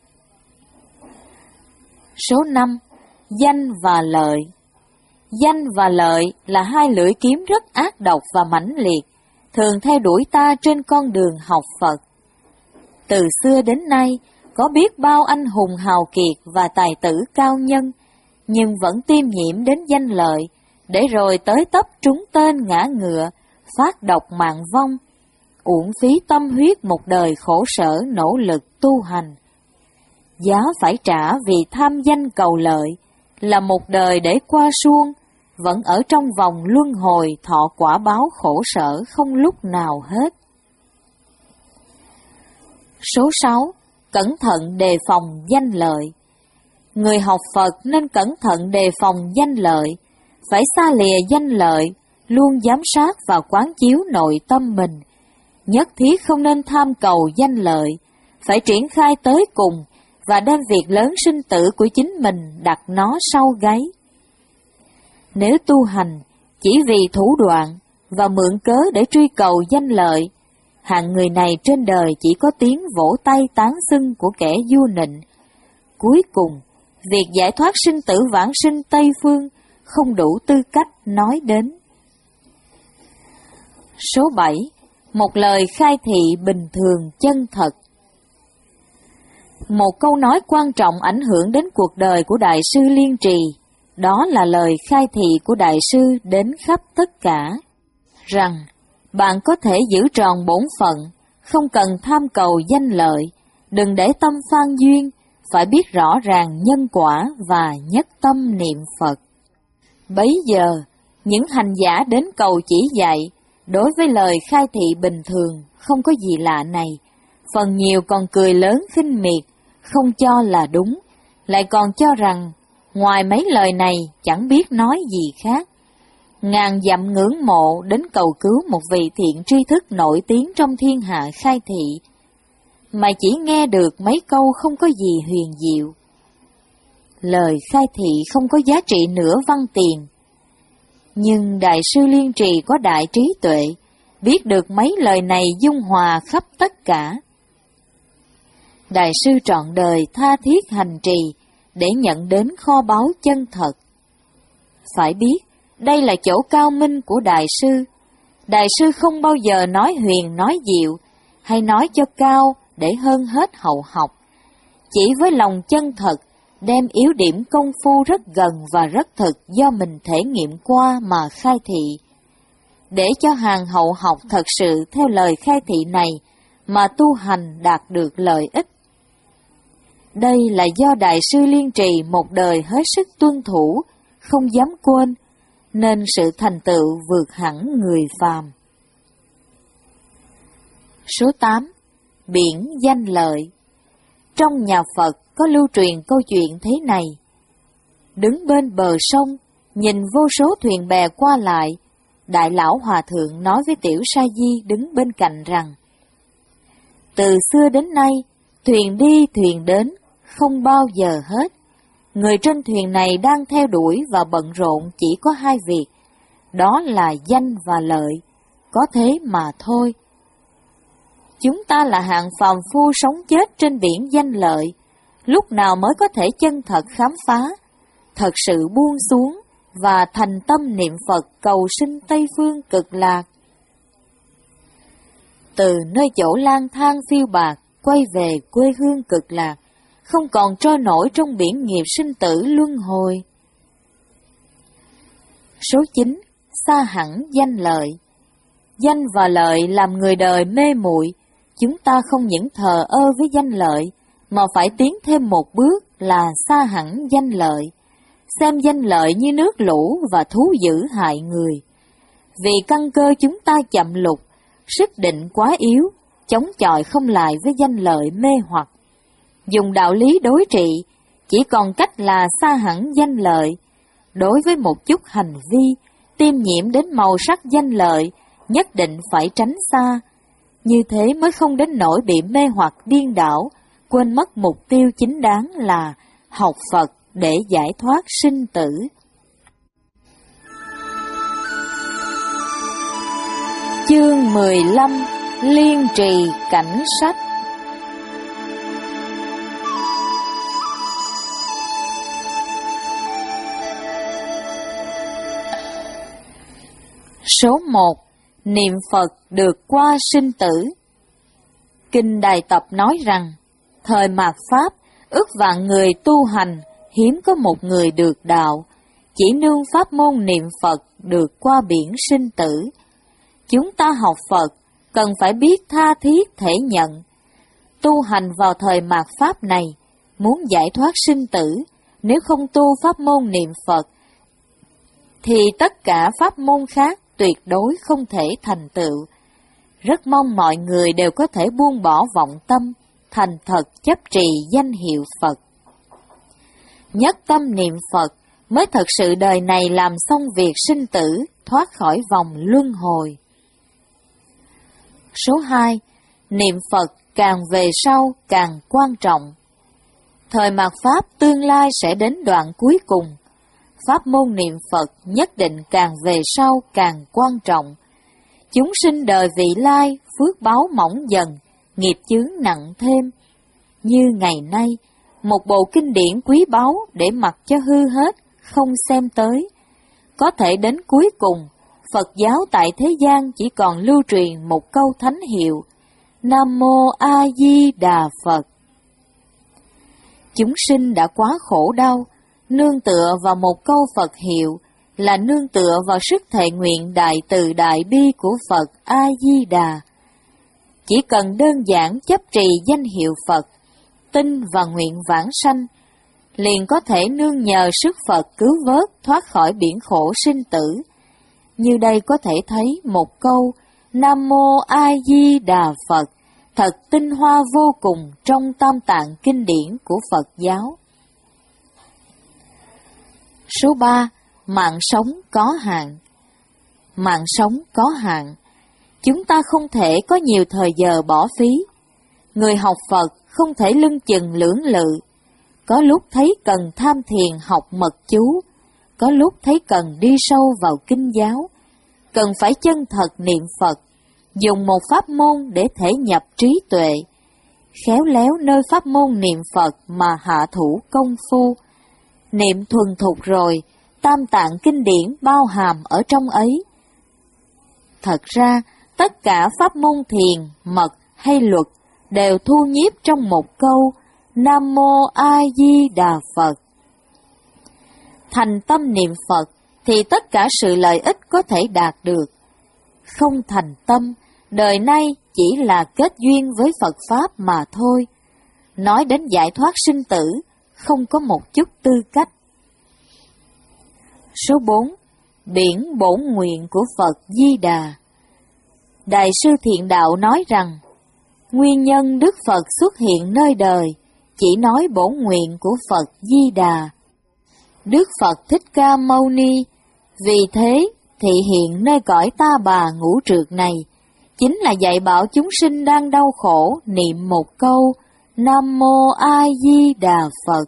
[SPEAKER 1] Số năm. Danh và lợi. Danh và lợi là hai lưỡi kiếm rất ác độc và mãnh liệt, thường theo đuổi ta trên con đường học Phật. Từ xưa đến nay, có biết bao anh hùng hào kiệt và tài tử cao nhân, nhưng vẫn tiêm nhiễm đến danh lợi, để rồi tới tấp trúng tên ngã ngựa, phát độc mạng vong. uổng phí tâm huyết một đời khổ sở nỗ lực tu hành. Giá phải trả vì tham danh cầu lợi là một đời để qua suông, vẫn ở trong vòng luân hồi thọ quả báo khổ sở không lúc nào hết. Số sáu. Cẩn thận đề phòng danh lợi. Người học Phật nên cẩn thận đề phòng danh lợi, phải xa lìa danh lợi, luôn giám sát và quán chiếu nội tâm mình. Nhất thiết không nên tham cầu danh lợi, phải triển khai tới cùng và đem việc lớn sinh tử của chính mình đặt nó sau gáy. Nếu tu hành chỉ vì thủ đoạn và mượn cớ để truy cầu danh lợi, hạng người này trên đời chỉ có tiếng vỗ tay tán xưng của kẻ vua nịnh. Cuối cùng, việc giải thoát sinh tử vãng sinh Tây Phương không đủ tư cách nói đến. Số bảy. Một lời khai thị bình thường chân thật. Một câu nói quan trọng ảnh hưởng đến cuộc đời của Đại sư Liên Trì, đó là lời khai thị của Đại sư đến khắp tất cả, rằng bạn có thể giữ tròn bổn phận, không cần tham cầu danh lợi, đừng để tâm phan duyên, phải biết rõ ràng nhân quả và nhất tâm niệm Phật. Bấy giờ, những hành giả đến cầu chỉ dạy, đối với lời khai thị bình thường, không có gì lạ này, phần nhiều còn cười lớn khinh miệt, không cho là đúng, lại còn cho rằng, ngoài mấy lời này chẳng biết nói gì khác. Ngàn dặm ngưỡng mộ đến cầu cứu một vị thiện tri thức nổi tiếng trong thiên hạ khai thị, mà chỉ nghe được mấy câu không có gì huyền diệu. Lời khai thị không có giá trị nửa văn tiền. Nhưng Đại sư Liên Trì có đại trí tuệ, biết được mấy lời này dung hòa khắp tất cả. Đại sư trọn đời tha thiết hành trì để nhận đến kho báu chân thật. Phải biết, đây là chỗ cao minh của Đại sư. Đại sư không bao giờ nói huyền nói diệu, hay nói cho cao để hơn hết hậu học. Chỉ với lòng chân thật, đem yếu điểm công phu rất gần và rất thực do mình thể nghiệm qua mà khai thị. Để cho hàng hậu học thật sự theo lời khai thị này mà tu hành đạt được lợi ích. Đây là do Đại sư Liên Trì một đời hết sức tuân thủ, không dám quên, nên sự thành tựu vượt hẳn người phàm. Số tám. Biển danh lợi. Trong nhà Phật có lưu truyền câu chuyện thế này. Đứng bên bờ sông, nhìn vô số thuyền bè qua lại, Đại lão Hòa Thượng nói với Tiểu Sa Di đứng bên cạnh rằng, từ xưa đến nay, thuyền đi thuyền đến, không bao giờ hết. Người trên thuyền này đang theo đuổi và bận rộn chỉ có hai việc, đó là danh và lợi, có thế mà thôi. Chúng ta là hạng phàm phu sống chết trên biển danh lợi, lúc nào mới có thể chân thật khám phá, thật sự buông xuống và thành tâm niệm Phật cầu sinh Tây Phương cực lạc. Từ nơi chỗ lang thang phiêu bạc, quay về quê hương cực lạc, không còn trôi nổi trong biển nghiệp sinh tử luân hồi. Số chín. Xa hẳn danh lợi. Danh và lợi làm người đời mê muội, chúng ta không những thờ ơ với danh lợi, mà phải tiến thêm một bước là xa hẳn danh lợi, xem danh lợi như nước lũ và thú dữ hại người. Vì căn cơ chúng ta chậm lục, sức định quá yếu, chống chọi không lại với danh lợi mê hoặc. Dùng đạo lý đối trị, chỉ còn cách là xa hẳn danh lợi. Đối với một chút hành vi, tiêm nhiễm đến màu sắc danh lợi, nhất định phải tránh xa. Như thế mới không đến nỗi bị mê hoặc điên đảo, quên mất mục tiêu chính đáng là học Phật để giải thoát sinh tử. Chương mười lăm. Liên trì cảnh sách. Số một. Niệm Phật được qua sinh tử. Kinh Đại Tập nói rằng, thời mạt Pháp, ước vạn người tu hành, hiếm có một người được đạo, chỉ nương pháp môn niệm Phật được qua biển sinh tử. Chúng ta học Phật, cần phải biết tha thiết thể nhận. Tu hành vào thời mạt Pháp này, muốn giải thoát sinh tử, nếu không tu pháp môn niệm Phật, thì tất cả pháp môn khác tuyệt đối không thể thành tựu. Rất mong mọi người đều có thể buông bỏ vọng tâm, thành thật chấp trì danh hiệu Phật. Nhất tâm niệm Phật mới thật sự đời này làm xong việc sinh tử, thoát khỏi vòng luân hồi. Số hai. Niệm Phật càng về sau càng quan trọng. Thời mạt Pháp tương lai sẽ đến đoạn cuối cùng. Pháp môn niệm Phật nhất định càng về sau càng quan trọng. Chúng sinh đời vị lai, phước báo mỏng dần, nghiệp chướng nặng thêm. Như ngày nay, một bộ kinh điển quý báu để mặc cho hư hết, không xem tới. Có thể đến cuối cùng, Phật giáo tại thế gian chỉ còn lưu truyền một câu thánh hiệu: Nam Mô A Di Đà Phật. Chúng sinh đã quá khổ đau, nương tựa vào một câu Phật hiệu là nương tựa vào sức thệ nguyện đại từ đại bi của Phật A Di Đà. Chỉ cần đơn giản chấp trì danh hiệu Phật, tin và nguyện vãng sanh, liền có thể nương nhờ sức Phật cứu vớt thoát khỏi biển khổ sinh tử. Như đây có thể thấy một câu Nam Mô A Di Đà Phật thật tinh hoa vô cùng trong tam tạng kinh điển của Phật giáo. Số ba. Mạng sống có hạn. Mạng sống có hạn. Chúng ta không thể có nhiều thời giờ bỏ phí. Người học Phật không thể lưng chừng lưỡng lự. Có lúc thấy cần tham thiền học mật chú, có lúc thấy cần đi sâu vào kinh giáo, cần phải chân thật niệm Phật, dùng một pháp môn để thể nhập trí tuệ, khéo léo nơi pháp môn niệm Phật mà hạ thủ công phu. Niệm thuần thục rồi, tam tạng kinh điển bao hàm ở trong ấy. Thật ra, tất cả pháp môn thiền, mật hay luật đều thu nhiếp trong một câu Nam Mô A Di Đà Phật. Thành tâm niệm Phật thì tất cả sự lợi ích có thể đạt được. Không thành tâm, đời nay chỉ là kết duyên với Phật Pháp mà thôi. Nói đến giải thoát sinh tử, không có một chút tư cách. Số bốn. Biển bổn nguyện của Phật Di Đà. Đại sư Thiện Đạo nói rằng, nguyên nhân Đức Phật xuất hiện nơi đời chỉ nói bổn nguyện của Phật Di Đà. Đức Phật Thích Ca Mâu Ni vì thế thị hiện nơi cõi Ta Bà ngũ trược này, chính là dạy bảo chúng sinh đang đau khổ niệm một câu Nam Mô A Di Đà Phật.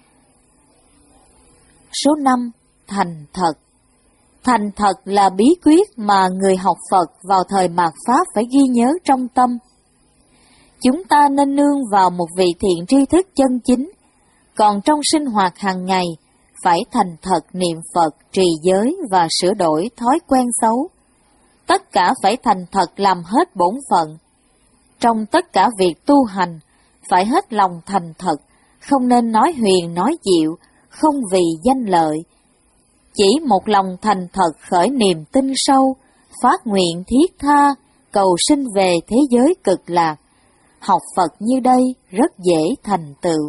[SPEAKER 1] Số năm. Thành thật. Thành thật là bí quyết mà người học Phật vào thời mạt Pháp phải ghi nhớ trong tâm. Chúng ta nên nương vào một vị thiện tri thức chân chính, còn trong sinh hoạt hàng ngày phải thành thật niệm Phật, trì giới và sửa đổi thói quen xấu. Tất cả phải thành thật làm hết bổn phận. Trong tất cả việc tu hành, phải hết lòng thành thật, không nên nói huyền nói dịu, không vì danh lợi. Chỉ một lòng thành thật khởi niềm tin sâu, phát nguyện thiết tha, cầu sinh về thế giới cực lạc. Học Phật như đây rất dễ thành tựu.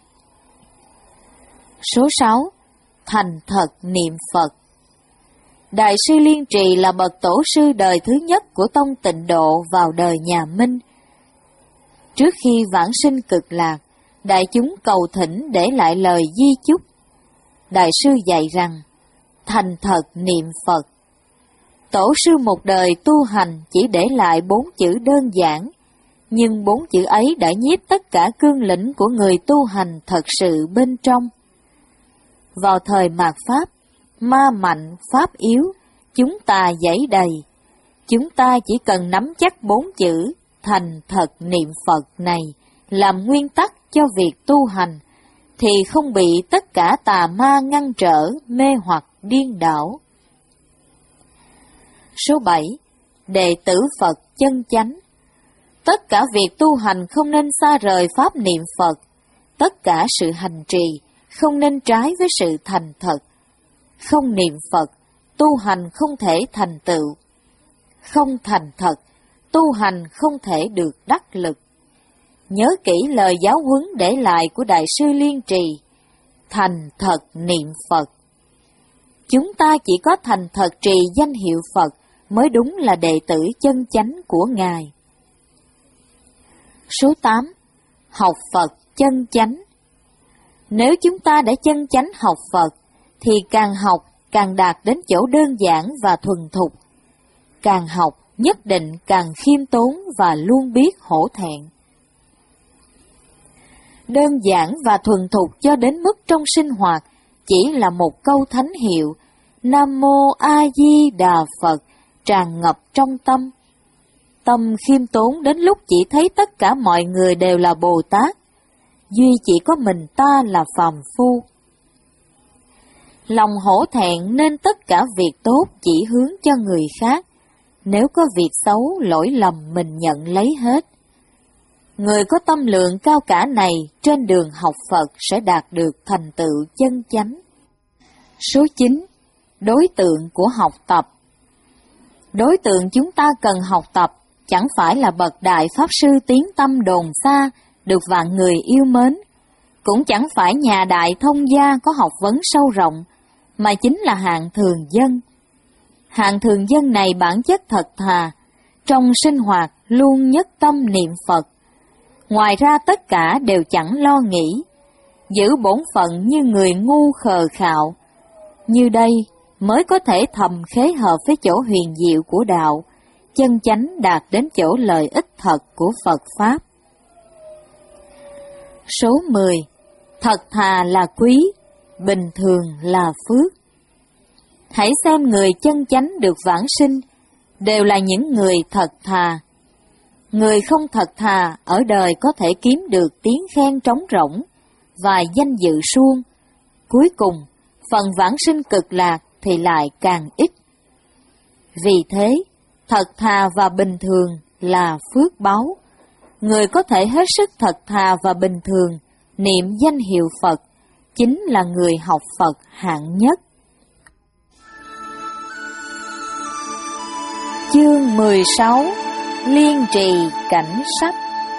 [SPEAKER 1] Số sáu. Thành thật niệm Phật. Đại sư Liên Trì là bậc tổ sư đời thứ nhất của tông Tịnh Độ vào đời nhà Minh. Trước khi vãng sinh cực lạc, đại chúng cầu thỉnh để lại lời di chúc. Đại sư dạy rằng, thành thật niệm Phật. Tổ sư một đời tu hành chỉ để lại bốn chữ đơn giản, nhưng bốn chữ ấy đã nhiếp tất cả cương lĩnh của người tu hành thật sự bên trong. Vào thời mạt Pháp, ma mạnh, Pháp yếu, chúng ta dãy đầy. Chúng ta chỉ cần nắm chắc bốn chữ thành thật niệm Phật này làm nguyên tắc cho việc tu hành, thì không bị tất cả tà ma ngăn trở, mê hoặc, điên đảo. Số bảy. Đệ tử Phật chân chánh. Tất cả việc tu hành không nên xa rời pháp niệm Phật. Tất cả sự hành trì không nên trái với sự thành thật. Không niệm Phật, tu hành không thể thành tựu. Không thành thật, tu hành không thể được đắc lực. Nhớ kỹ lời giáo huấn để lại của Đại sư Liên Trì, thành thật niệm Phật. Chúng ta chỉ có thành thật trì danh hiệu Phật mới đúng là đệ tử chân chánh của Ngài. Số tám. Học Phật chân chánh. Nếu chúng ta đã chân chánh học Phật, thì càng học càng đạt đến chỗ đơn giản và thuần thục. Càng học nhất định càng khiêm tốn và luôn biết hổ thẹn. Đơn giản và thuần thục cho đến mức trong sinh hoạt chỉ là một câu thánh hiệu Nam Mô A Di Đà Phật tràn ngập trong tâm. Tâm khiêm tốn đến lúc chỉ thấy tất cả mọi người đều là Bồ Tát, duy chỉ có mình ta là phàm phu. Lòng hổ thẹn nên tất cả việc tốt chỉ hướng cho người khác, nếu có việc xấu lỗi lầm mình nhận lấy hết. Người có tâm lượng cao cả này trên đường học Phật sẽ đạt được thành tựu chân chánh. Số chín. Đối tượng của học tập. Đối tượng chúng ta cần học tập chẳng phải là bậc đại pháp sư tiếng tâm đồn xa, được vạn người yêu mến, cũng chẳng phải nhà đại thông gia có học vấn sâu rộng, mà chính là hạng thường dân. Hạng thường dân này bản chất thật thà, trong sinh hoạt luôn nhất tâm niệm Phật. Ngoài ra tất cả đều chẳng lo nghĩ, giữ bổn phận như người ngu khờ khạo. Như đây mới có thể thầm khế hợp với chỗ huyền diệu của đạo, chân chánh đạt đến chỗ lợi ích thật của Phật Pháp. Số mười. Thật thà là quý, bình thường là phước. Hãy xem người chân chánh được vãng sinh, đều là những người thật thà. Người không thật thà ở đời có thể kiếm được tiếng khen trống rỗng và danh dự suông. Cuối cùng, phần vãng sinh cực lạc thì lại càng ít. Vì thế, thật thà và bình thường là phước báu. Người có thể hết sức thật thà và bình thường, niệm danh hiệu Phật, chính là người học Phật hạng nhất. Chương mười sáu. Liên trì cảnh sách.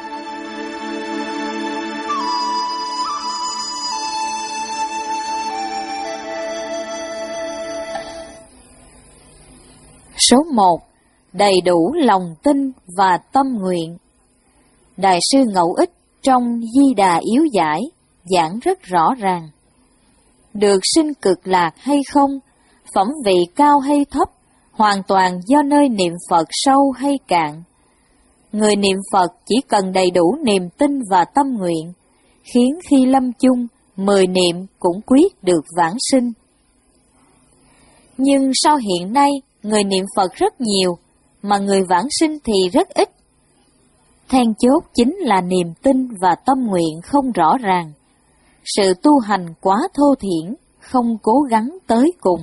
[SPEAKER 1] Số một. Đầy đủ lòng tin và tâm nguyện. Đại sư Ngẫu Ích trong Di Đà Yếu Giải giảng rất rõ ràng. Được sinh cực lạc hay không, phẩm vị cao hay thấp, hoàn toàn do nơi niệm Phật sâu hay cạn. Người niệm Phật chỉ cần đầy đủ niềm tin và tâm nguyện, khiến khi lâm chung, mười niệm cũng quyết được vãng sinh. Nhưng sao hiện nay, người niệm Phật rất nhiều, mà người vãng sinh thì rất ít? Then chốt chính là niềm tin và tâm nguyện không rõ ràng. Sự tu hành quá thô thiển, không cố gắng tới cùng.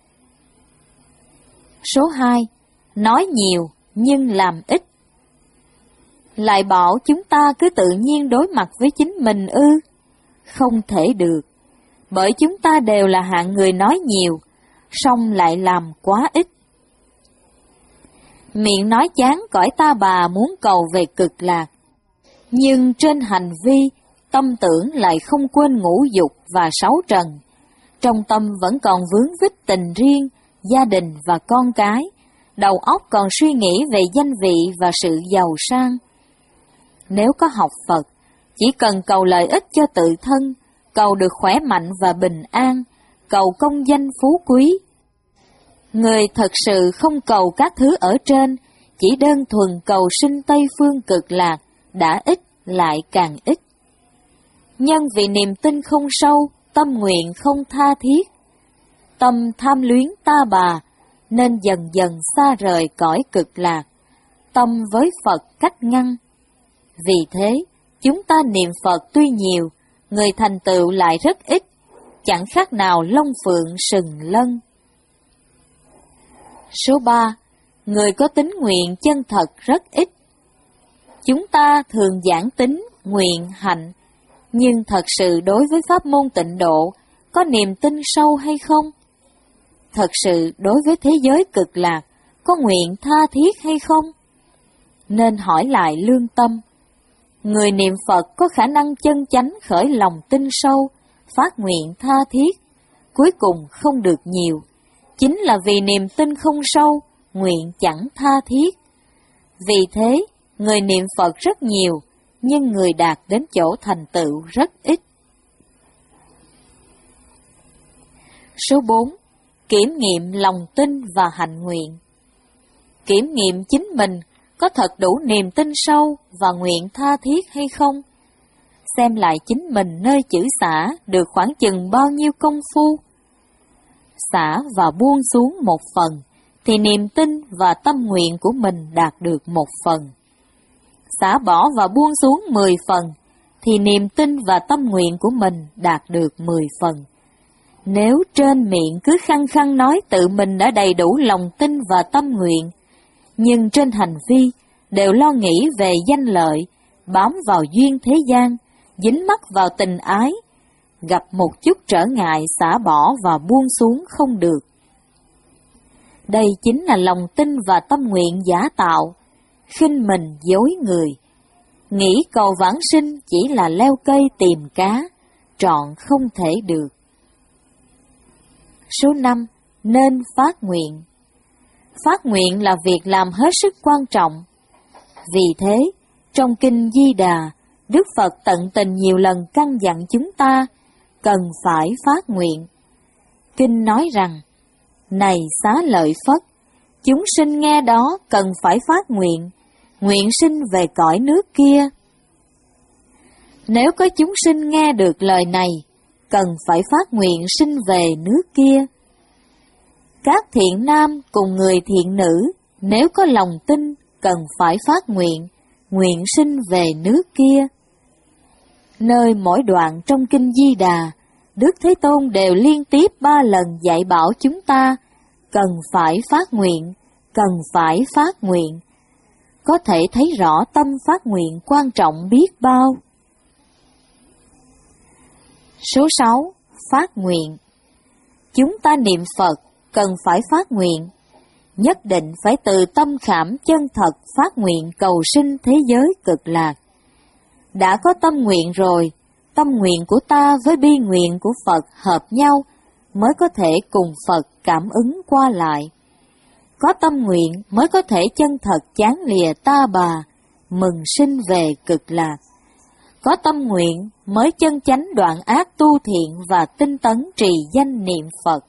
[SPEAKER 1] Số hai. Nói nhiều nhưng làm ít. Lại bảo chúng ta cứ tự nhiên đối mặt với chính mình ư? Không thể được, bởi chúng ta đều là hạng người nói nhiều, song lại làm quá ít. Miệng nói chán cõi ta bà muốn cầu về cực lạc, nhưng trên hành vi, tâm tưởng lại không quên ngũ dục và sáu trần. Trong tâm vẫn còn vướng vít tình riêng, gia đình và con cái, đầu óc còn suy nghĩ về danh vị và sự giàu sang. Nếu có học Phật, chỉ cần cầu lợi ích cho tự thân, cầu được khỏe mạnh và bình an, cầu công danh phú quý. Người thật sự không cầu các thứ ở trên, chỉ đơn thuần cầu sinh Tây Phương cực lạc, đã ít lại càng ít. Nhân vì niềm tin không sâu, tâm nguyện không tha thiết, tâm tham luyến ta bà, nên dần dần xa rời cõi cực lạc, tâm với Phật cách ngăn. Vì thế, chúng ta niệm Phật tuy nhiều, người thành tựu lại rất ít, chẳng khác nào long phượng sừng lân. Số ba. Người có tín nguyện chân thật rất ít. Chúng ta thường giảng tín, nguyện, hạnh, nhưng thật sự đối với pháp môn tịnh độ, có niềm tin sâu hay không? Thật sự đối với thế giới cực lạc, có nguyện tha thiết hay không? nên hỏi lại lương tâm. Người niệm Phật có khả năng chân chánh khởi lòng tin sâu, phát nguyện tha thiết, cuối cùng không được nhiều, chính là vì niềm tin không sâu, nguyện chẳng tha thiết. Vì thế, người niệm Phật rất nhiều, nhưng người đạt đến chỗ thành tựu rất ít. Số bốn. Kiểm nghiệm lòng tin và hạnh nguyện. Kiểm nghiệm chính mình có thật đủ niềm tin sâu và nguyện tha thiết hay không? Xem lại chính mình nơi chữ xả được khoảng chừng bao nhiêu công phu. Xả và buông xuống một phần, thì niềm tin và tâm nguyện của mình đạt được một phần. Xả bỏ và buông xuống mười phần, thì niềm tin và tâm nguyện của mình đạt được mười phần. Nếu trên miệng cứ khăng khăng nói tự mình đã đầy đủ lòng tin và tâm nguyện, nhưng trên hành vi đều lo nghĩ về danh lợi, bám vào duyên thế gian, dính mắc vào tình ái, gặp một chút trở ngại xả bỏ và buông xuống không được. Đây chính là lòng tin và tâm nguyện giả tạo, khinh mình dối người. Nghĩ cầu vãng sinh chỉ là leo cây tìm cá, trọn không thể được. Số năm. Nên phát nguyện. Phát nguyện là việc làm hết sức quan trọng. Vì thế, trong Kinh Di Đà, Đức Phật tận tình nhiều lần căn dặn chúng ta cần phải phát nguyện. Kinh nói rằng, này Xá Lợi Phất, chúng sinh nghe đó cần phải phát nguyện, nguyện sinh về cõi nước kia. Nếu có chúng sinh nghe được lời này, cần phải phát nguyện sinh về nước kia. Các thiện nam cùng người thiện nữ, nếu có lòng tin, cần phải phát nguyện, nguyện sinh về nước kia. Nơi mỗi đoạn trong Kinh Di Đà, Đức Thế Tôn đều liên tiếp ba lần dạy bảo chúng ta cần phải phát nguyện, cần phải phát nguyện. Có thể thấy rõ tâm phát nguyện quan trọng biết bao. Số sáu. Phát nguyện. Chúng ta niệm Phật cần phải phát nguyện, nhất định phải từ tâm khảm chân thật phát nguyện cầu sinh thế giới cực lạc. Đã có tâm nguyện rồi, tâm nguyện của ta với bi nguyện của Phật hợp nhau mới có thể cùng Phật cảm ứng qua lại. Có tâm nguyện mới có thể chân thật chán lìa ta bà, mừng sinh về cực lạc. Có tâm nguyện mới chân chánh đoạn ác tu thiện và tinh tấn trì danh niệm Phật.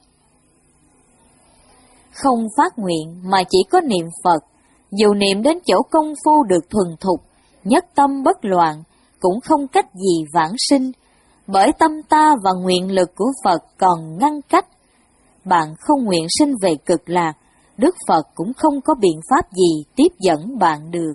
[SPEAKER 1] Không phát nguyện mà chỉ có niệm Phật, dù niệm đến chỗ công phu được thuần thục, nhất tâm bất loạn, cũng không cách gì vãng sinh, bởi tâm ta và nguyện lực của Phật còn ngăn cách. Bạn không nguyện sinh về cực lạc, Đức Phật cũng không có biện pháp gì tiếp dẫn bạn được.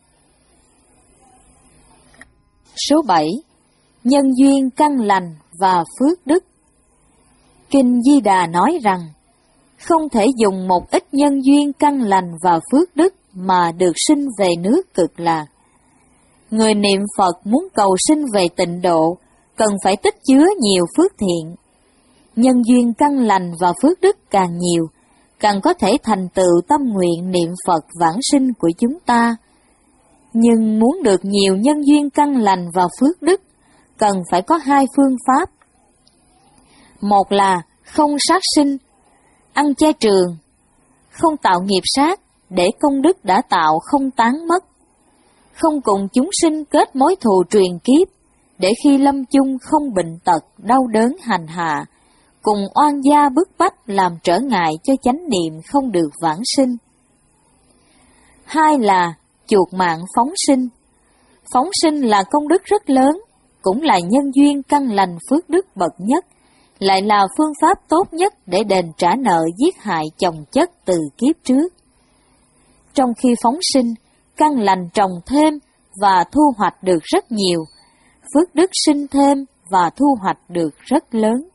[SPEAKER 1] Số bảy. Nhân duyên căn lành và phước đức. Kinh Di Đà nói rằng, không thể dùng một ít nhân duyên căn lành và phước đức mà được sinh về nước cực lạc. Người niệm Phật muốn cầu sinh về tịnh độ, cần phải tích chứa nhiều phước thiện. Nhân duyên căn lành và phước đức càng nhiều, càng có thể thành tựu tâm nguyện niệm Phật vãng sinh của chúng ta. Nhưng muốn được nhiều nhân duyên căn lành và phước đức, cần phải có hai phương pháp. Một là không sát sinh, ăn chay trường, không tạo nghiệp sát, để công đức đã tạo không tán mất. Không cùng chúng sinh kết mối thù truyền kiếp, để khi lâm chung không bệnh tật, đau đớn hành hạ, cùng oan gia bức bách làm trở ngại cho chánh niệm không được vãng sinh. Hai là chuộc mạng phóng sinh. Phóng sinh là công đức rất lớn, cũng là nhân duyên căn lành phước đức bậc nhất, lại là phương pháp tốt nhất để đền trả nợ giết hại chồng chất từ kiếp trước. Trong khi phóng sinh, căn lành trồng thêm và thu hoạch được rất nhiều, phước đức sinh thêm và thu hoạch được rất lớn.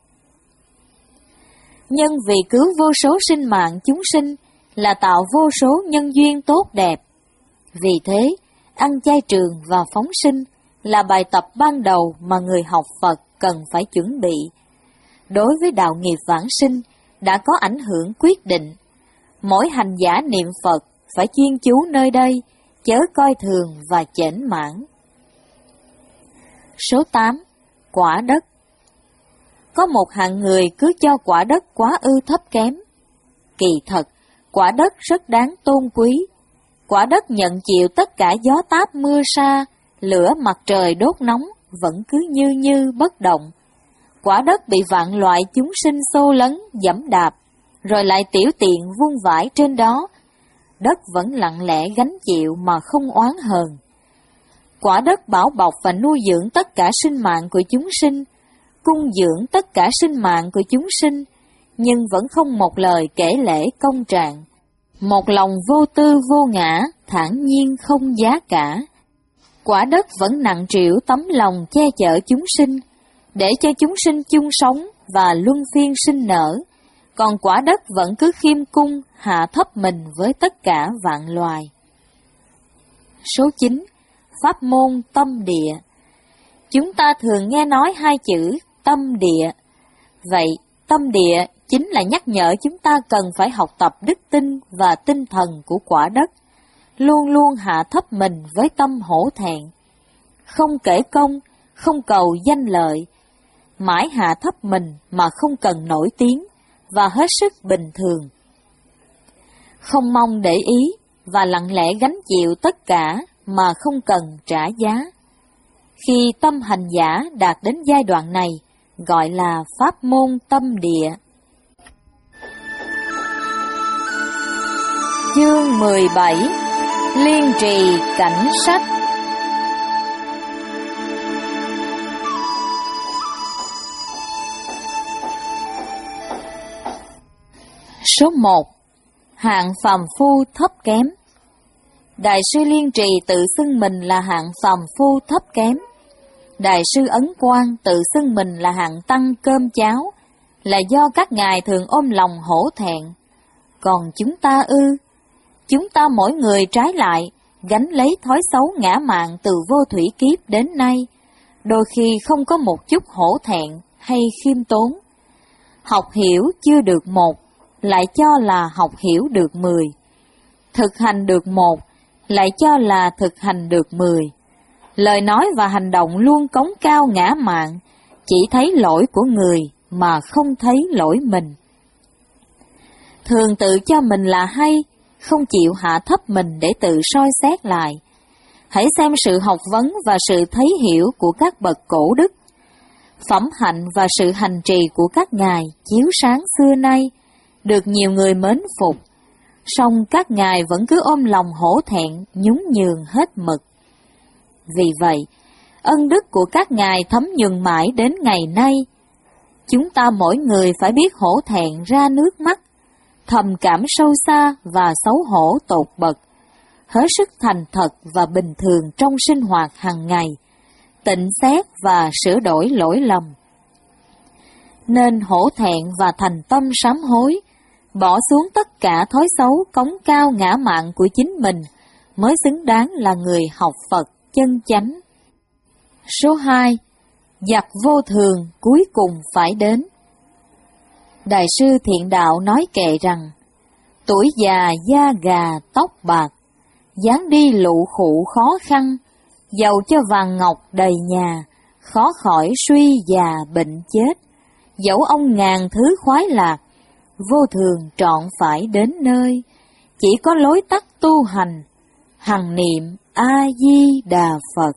[SPEAKER 1] Nhân vì cứu vô số sinh mạng chúng sinh là tạo vô số nhân duyên tốt đẹp. Vì thế, ăn chay trường và phóng sinh là bài tập ban đầu mà người học Phật cần phải chuẩn bị. Đối với đạo nghiệp vãng sinh đã có ảnh hưởng quyết định. Mỗi hành giả niệm Phật phải chuyên chú nơi đây, chớ coi thường và chểnh mãn. Số tám. Quả đất. Có một hạng người cứ cho quả đất quá ư thấp kém. Kỳ thật, quả đất rất đáng tôn quý. Quả đất nhận chịu tất cả gió táp mưa sa, lửa mặt trời đốt nóng, vẫn cứ như như bất động. Quả đất bị vạn loại chúng sinh xô lấn, giẫm đạp, rồi lại tiểu tiện vung vãi trên đó. Đất vẫn lặng lẽ gánh chịu mà không oán hờn. Quả đất bảo bọc và nuôi dưỡng tất cả sinh mạng của chúng sinh, cung dưỡng tất cả sinh mạng của chúng sinh, nhưng vẫn không một lời kể lễ công trạng. Một lòng vô tư vô ngã, thản nhiên không giá cả. Quả đất vẫn nặng trĩu tấm lòng che chở chúng sinh, để cho chúng sinh chung sống và luân phiên sinh nở, còn quả đất vẫn cứ khiêm cung, hạ thấp mình với tất cả vạn loài. Số chín. Pháp môn tâm địa. Chúng ta thường nghe nói hai chữ tâm địa. Vậy, tâm địa chính là nhắc nhở chúng ta cần phải học tập đức tin và tinh thần của quả đất, luôn luôn hạ thấp mình với tâm hổ thẹn, không kể công, không cầu danh lợi, mãi hạ thấp mình mà không cần nổi tiếng và hết sức bình thường, không mong để ý và lặng lẽ gánh chịu tất cả mà không cần trả giá. Khi tâm hành giả đạt đến giai đoạn này, gọi là pháp môn tâm địa. Chương mười bảy. Liên trì cảnh sách. Số một. Hạng phàm phu thấp kém. Đại sư Liên Trì tự xưng mình là hạng phàm phu thấp kém. Đại sư Ấn Quang tự xưng mình là hạng tăng cơm cháo, là do các ngài thường ôm lòng hổ thẹn. Còn chúng ta ư? Chúng ta mỗi người trái lại, gánh lấy thói xấu ngã mạn từ vô thủy kiếp đến nay, đôi khi không có một chút hổ thẹn hay khiêm tốn. Học hiểu chưa được một, lại cho là học hiểu được mười. Thực hành được một, lại cho là thực hành được mười. Lời nói và hành động luôn cống cao ngã mạn, chỉ thấy lỗi của người mà không thấy lỗi mình. Thường tự cho mình là hay, không chịu hạ thấp mình để tự soi xét lại. Hãy xem sự học vấn và sự thấy hiểu của các bậc cổ đức, phẩm hạnh và sự hành trì của các ngài chiếu sáng xưa nay, được nhiều người mến phục, song các ngài vẫn cứ ôm lòng hổ thẹn, nhún nhường hết mực. Vì vậy, ân đức của các ngài thấm nhuần mãi đến ngày nay. Chúng ta mỗi người phải biết hổ thẹn ra nước mắt, thầm cảm sâu xa và xấu hổ tột bậc, hết sức thành thật và bình thường trong sinh hoạt hàng ngày, tịnh xét và sửa đổi lỗi lầm. Nên hổ thẹn và thành tâm sám hối, bỏ xuống tất cả thói xấu cống cao ngã mạn của chính mình, mới xứng đáng là người học Phật chân chánh. Số hai. Giặc vô thường cuối cùng phải đến. Đại sư Thiện Đạo nói kệ rằng, tuổi già da gà tóc bạc, dáng đi lụ khụ khó khăn, giàu cho vàng ngọc đầy nhà, khó khỏi suy già bệnh chết. Dẫu ông ngàn thứ khoái lạc, vô thường trọn phải đến nơi, chỉ có lối tắt tu hành, hằng niệm A-di-đà Phật.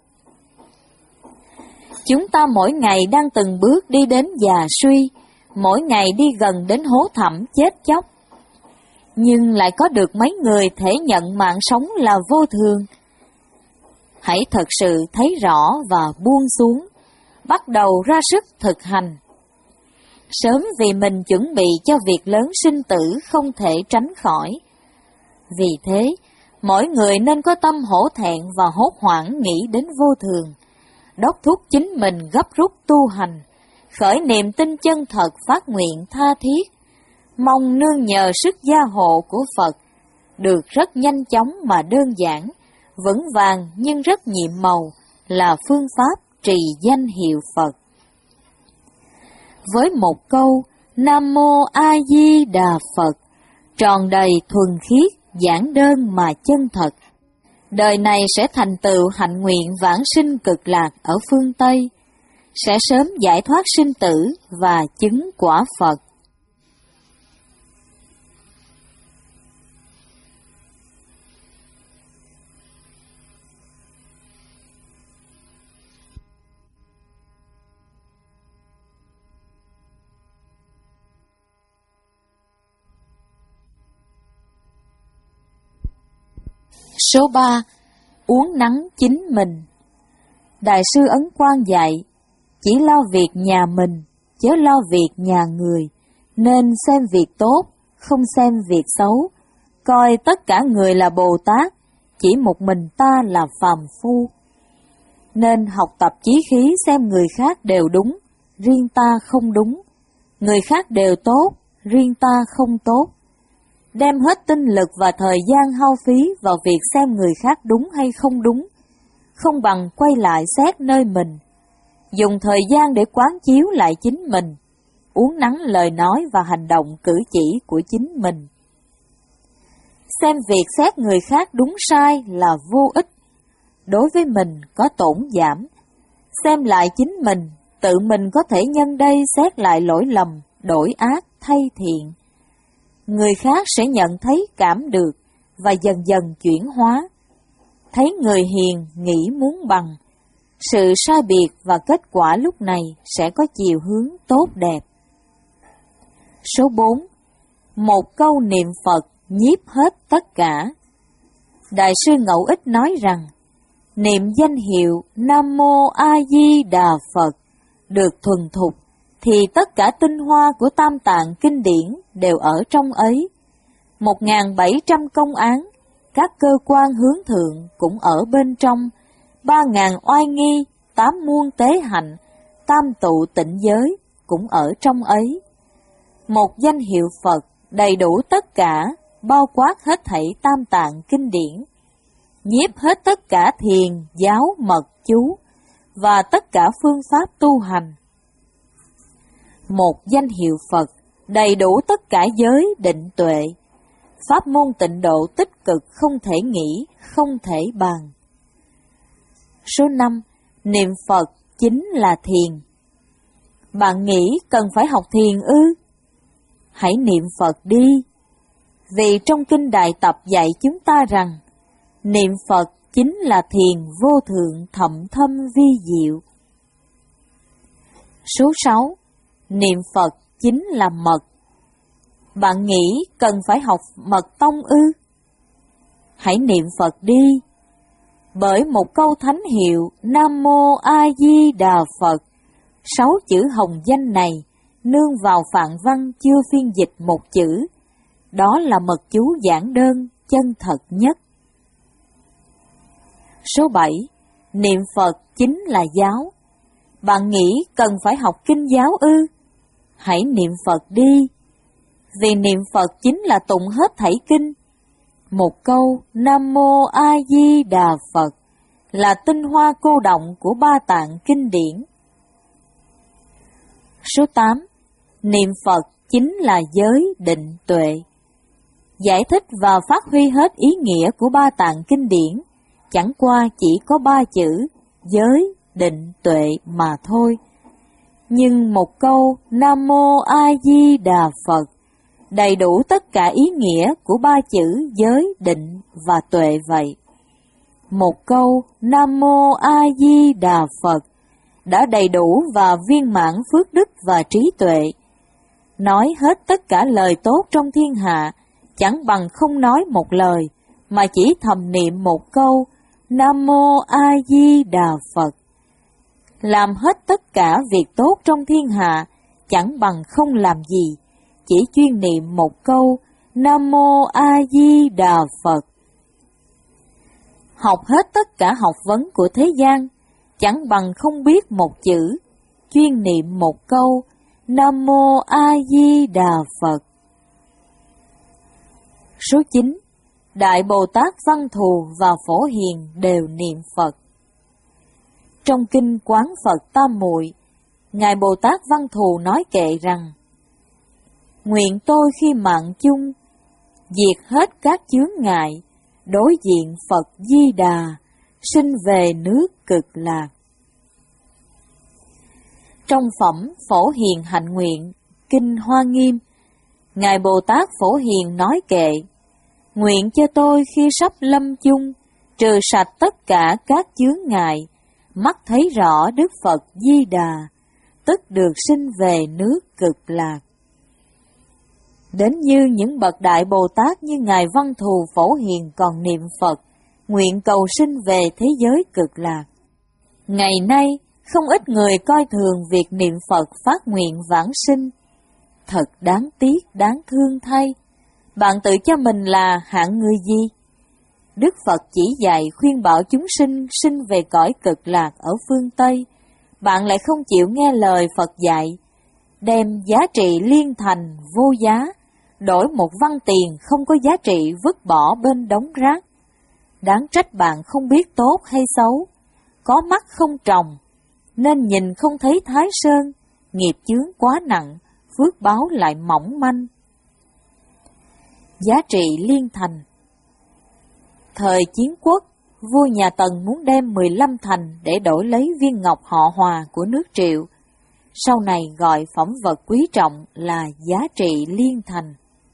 [SPEAKER 1] Chúng ta mỗi ngày đang từng bước đi đến già suy, mỗi ngày đi gần đến hố thẳm chết chóc. Nhưng lại có được mấy người thể nhận mạng sống là vô thường. Hãy thật sự thấy rõ và buông xuống, bắt đầu ra sức thực hành. Sớm vì mình chuẩn bị cho việc lớn sinh tử không thể tránh khỏi. Vì thế, mỗi người nên có tâm hổ thẹn và hốt hoảng nghĩ đến vô thường, đốc thúc chính mình gấp rút tu hành, khởi niềm tin chân thật phát nguyện tha thiết, mong nương nhờ sức gia hộ của Phật, được rất nhanh chóng mà đơn giản, vững vàng nhưng rất nhiệm màu, là phương pháp trì danh hiệu Phật. Với một câu Nam Mô A Di Đà Phật, tròn đầy thuần khiết, giản đơn mà chân thật, đời này sẽ thành tựu hạnh nguyện vãng sinh cực lạc ở phương Tây, sẽ sớm giải thoát sinh tử và chứng quả Phật. Số ba. Uống nắng chính mình. Đại sư Ấn Quang dạy, chỉ lo việc nhà mình, chớ lo việc nhà người, nên xem việc tốt, không xem việc xấu, coi tất cả người là Bồ Tát, chỉ một mình ta là phàm phu. Nên học tập chí khí xem người khác đều đúng, riêng ta không đúng, người khác đều tốt, riêng ta không tốt. Đem hết tinh lực và thời gian hao phí vào việc xem người khác đúng hay không đúng, không bằng quay lại xét nơi mình, dùng thời gian để quán chiếu lại chính mình, uốn nắn lời nói và hành động cử chỉ của chính mình. Xem việc xét người khác đúng sai là vô ích, đối với mình có tổn giảm. Xem lại chính mình, tự mình có thể nhân đây xét lại lỗi lầm, đổi ác thay thiện. Người khác sẽ nhận thấy cảm được và dần dần chuyển hóa. Thấy người hiền nghĩ muốn bằng, sự sai biệt và kết quả lúc này sẽ có chiều hướng tốt đẹp. Số bốn. Một câu niệm Phật nhiếp hết tất cả. Đại sư Ngẫu Ích nói rằng, niệm danh hiệu Nam Mô A Di Đà Phật được thuần thục, thì tất cả tinh hoa của Tam Tạng Kinh Điển đều ở trong ấy. Một nghìn bảy trăm công án, các cơ quan hướng thượng cũng ở bên trong, ba ngàn oai nghi, tám muôn tế hạnh, tam tụ tịnh giới cũng ở trong ấy. Một danh hiệu Phật đầy đủ tất cả, bao quát hết thảy Tam Tạng Kinh Điển, nhiếp hết tất cả thiền, giáo, mật, chú và tất cả phương pháp tu hành. Một danh hiệu Phật đầy đủ tất cả giới định tuệ, pháp môn tịnh độ tích cực không thể nghĩ, không thể bàn. Số năm. Niệm Phật chính là thiền. Bạn nghĩ cần phải học thiền ư? Hãy niệm Phật đi. Vì trong Kinh Đại Tập dạy chúng ta rằng, niệm Phật chính là thiền vô thượng thậm thâm vi diệu. Số sáu. Niệm Phật chính là mật. Bạn nghĩ cần phải học mật tông ư? Hãy niệm Phật đi. Bởi một câu thánh hiệu Nam Mô A Di Đà Phật, sáu chữ hồng danh này nương vào phạn văn chưa phiên dịch một chữ, đó là mật chú giản đơn chân thật nhất. Số bảy. Niệm Phật chính là giáo. Bạn nghĩ cần phải học kinh giáo ư? Hãy niệm Phật đi. Vì niệm Phật chính là tụng hết thảy kinh. Một câu Nam Mô A Di Đà Phật là tinh hoa cô động của ba tạng kinh điển. Số tám. Niệm Phật chính là giới định tuệ. Giải thích và phát huy hết ý nghĩa của ba tạng kinh điển, chẳng qua chỉ có ba chữ giới định tuệ mà thôi. Nhưng một câu Nam Mô A Di Đà Phật đầy đủ tất cả ý nghĩa của ba chữ giới định và tuệ vậy. Một câu Nam Mô A Di Đà Phật đã đầy đủ và viên mãn phước đức và trí tuệ. Nói hết tất cả lời tốt trong thiên hạ, chẳng bằng không nói một lời, mà chỉ thầm niệm một câu Nam Mô A Di Đà Phật. Làm hết tất cả việc tốt trong thiên hạ, chẳng bằng không làm gì, chỉ chuyên niệm một câu Nam Mô A Di Đà Phật. Học hết tất cả học vấn của thế gian, chẳng bằng không biết một chữ, chuyên niệm một câu Nam Mô A Di Đà Phật. Số chín. Đại Bồ Tát Văn Thù và Phổ Hiền đều niệm Phật. Trong Kinh Quán Phật Tam Muội, Ngài Bồ Tát Văn Thù nói kệ rằng, nguyện tôi khi mạng chung, diệt hết các chướng ngại, đối diện Phật Di Đà, sinh về nước Cực Lạc. Trong phẩm Phổ Hiền Hạnh Nguyện, Kinh Hoa Nghiêm, Ngài Bồ Tát Phổ Hiền nói kệ: nguyện cho tôi khi sắp lâm chung, trừ sạch tất cả các chướng ngại, mắt thấy rõ Đức Phật Di Đà, tức được sinh về nước Cực Lạc. Đến như những bậc đại Bồ Tát như Ngài Văn Thù Phổ Hiền còn niệm Phật, nguyện cầu sinh về thế giới Cực Lạc. Ngày nay, không ít người coi thường việc niệm Phật phát nguyện vãng sinh. Thật đáng tiếc, đáng thương thay. Bạn tự cho mình là hạng người gì? Đức Phật chỉ dạy khuyên bảo chúng sinh sinh về cõi Cực Lạc ở phương Tây. Bạn lại không chịu nghe lời Phật dạy, đem giá trị liên thành vô giá, đổi một văn tiền không có giá trị vứt bỏ bên đống rác. Đáng trách bạn không biết tốt hay xấu, có mắt không tròng, nên nhìn không thấy Thái Sơn, nghiệp chướng quá nặng, phước báo lại mỏng manh. Giá trị liên thành. Thời Chiến Quốc, vua nhà Tần muốn đem mười lăm thành để đổi lấy viên ngọc họ Hòa của nước Triệu, sau này gọi phẩm vật quý trọng là giá trị liên thành.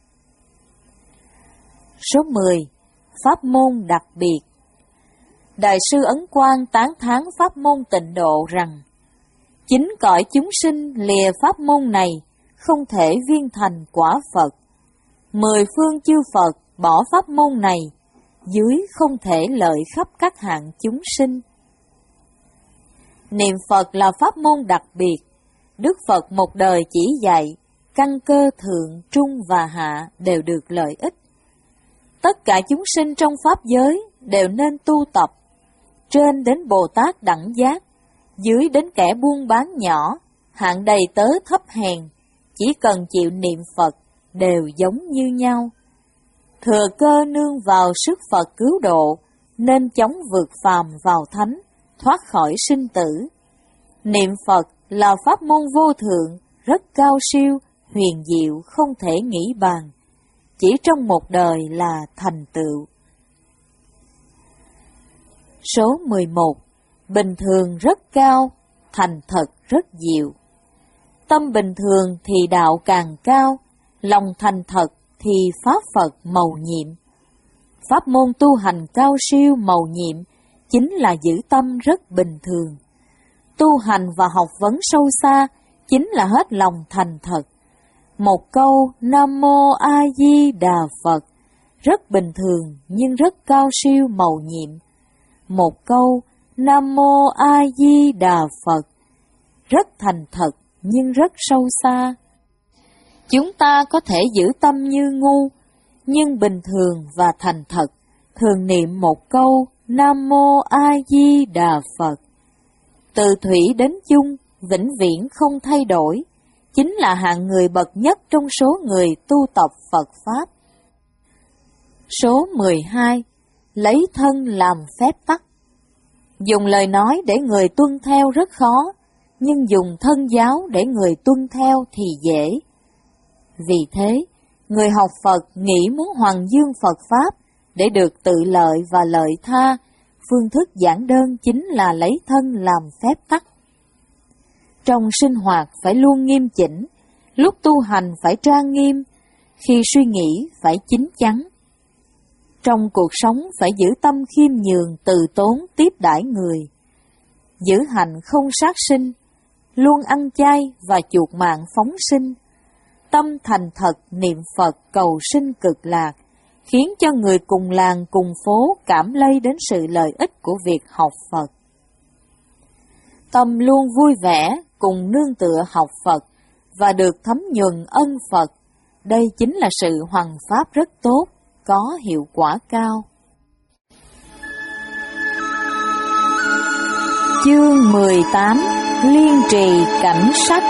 [SPEAKER 1] Số mười. Pháp môn đặc biệt. Đại sư Ấn Quang tán thán pháp môn Tịnh Độ rằng, chính cõi chúng sinh lìa pháp môn này, không thể viên thành quả Phật. Mười phương chư Phật bỏ pháp môn này, dưới không thể lợi khắp các hạng chúng sinh. Niệm Phật là pháp môn đặc biệt. Đức Phật một đời chỉ dạy, căn cơ thượng, trung và hạ đều được lợi ích. Tất cả chúng sinh trong pháp giới đều nên tu tập, trên đến Bồ Tát đẳng giác, dưới đến kẻ buôn bán nhỏ, hạng đầy tớ thấp hèn, chỉ cần chịu niệm Phật đều giống như nhau. Thừa cơ nương vào sức Phật cứu độ, nên chóng vượt phàm vào thánh, thoát khỏi sinh tử. Niệm Phật là pháp môn vô thượng, rất cao siêu, huyền diệu không thể nghĩ bàn, chỉ trong một đời là thành tựu. Số mười một. Bình thường rất cao, thành thật rất diệu. Tâm bình thường thì đạo càng cao, lòng thành thật thì pháp Phật mầu nhiệm. Pháp môn tu hành cao siêu mầu nhiệm chính là giữ tâm rất bình thường. Tu hành và học vấn sâu xa chính là hết lòng thành thật. Một câu Nam Mô A Di Đà Phật rất bình thường nhưng rất cao siêu mầu nhiệm. Một câu Nam Mô A Di Đà Phật rất thành thật nhưng rất sâu xa. Chúng ta có thể giữ tâm như ngu, nhưng bình thường và thành thật, thường niệm một câu Nam Mô A Di Đà Phật. Từ thủy đến chung, vĩnh viễn không thay đổi, chính là hạng người bậc nhất trong số người tu tập Phật Pháp. Số mười hai. Lấy thân làm phép tắc. Dùng lời nói để người tuân theo rất khó, nhưng dùng thân giáo để người tuân theo thì dễ. Vì thế, người học Phật nghĩ muốn hoằng dương Phật Pháp để được tự lợi và lợi tha, phương thức giản đơn chính là lấy thân làm phép tắc. Trong sinh hoạt phải luôn nghiêm chỉnh, lúc tu hành phải trang nghiêm, khi suy nghĩ phải chín chắn. Trong cuộc sống phải giữ tâm khiêm nhường từ tốn tiếp đãi người, giữ hạnh không sát sinh, luôn ăn chay và chuộc mạng phóng sinh. Tâm thành thật niệm Phật cầu sinh Cực Lạc, khiến cho người cùng làng cùng phố cảm lây đến sự lợi ích của việc học Phật. Tâm luôn vui vẻ cùng nương tựa học Phật và được thấm nhuần ân Phật. Đây chính là sự hoằng pháp rất tốt, có hiệu quả cao. Chương mười tám. Liên trì cảnh sách.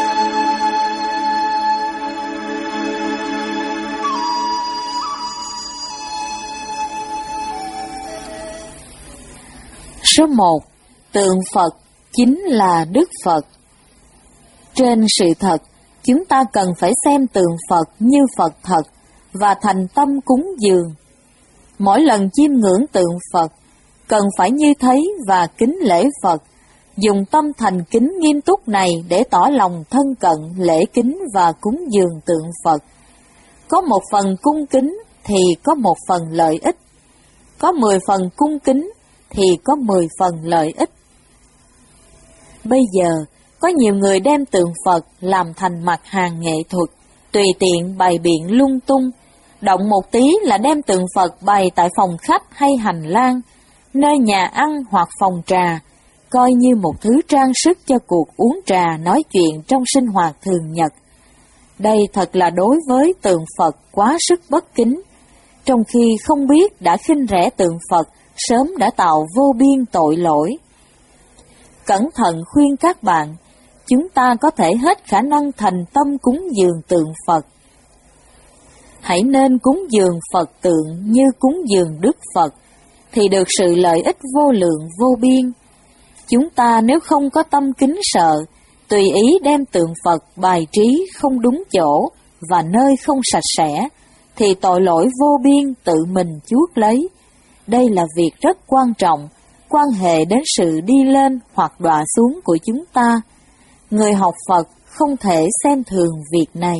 [SPEAKER 1] Số một. Tượng Phật chính là Đức Phật. Trên sự thật, chúng ta cần phải xem tượng Phật như Phật thật và thành tâm cúng dường. Mỗi lần chiêm ngưỡng tượng Phật, cần phải như thấy và kính lễ Phật, dùng tâm thành kính nghiêm túc này để tỏ lòng thân cận, lễ kính và cúng dường tượng Phật. Có một phần cung kính thì có một phần lợi ích, có mười phần cung kính thì có mười phần lợi ích. Bây giờ, có nhiều người đem tượng Phật làm thành mặt hàng nghệ thuật, tùy tiện bày biện lung tung, động một tí là đem tượng Phật bày tại phòng khách hay hành lang, nơi nhà ăn hoặc phòng trà, coi như một thứ trang sức cho cuộc uống trà nói chuyện trong sinh hoạt thường nhật. Đây thật là đối với tượng Phật quá sức bất kính, trong khi không biết đã khinh rẻ tượng Phật sớm đã tạo vô biên tội lỗi. Cẩn thận khuyên các bạn, chúng ta có thể hết khả năng thành tâm cúng dường tượng Phật. Hãy nên cúng dường Phật tượng như cúng dường Đức Phật, thì được sự lợi ích vô lượng vô biên. Chúng ta nếu không có tâm kính sợ, tùy ý đem tượng Phật bài trí không đúng chỗ và nơi không sạch sẽ, thì tội lỗi vô biên tự mình chuốc lấy. Đây là việc rất quan trọng, quan hệ đến sự đi lên hoặc đọa xuống của chúng ta. Người học Phật không thể xem thường việc này.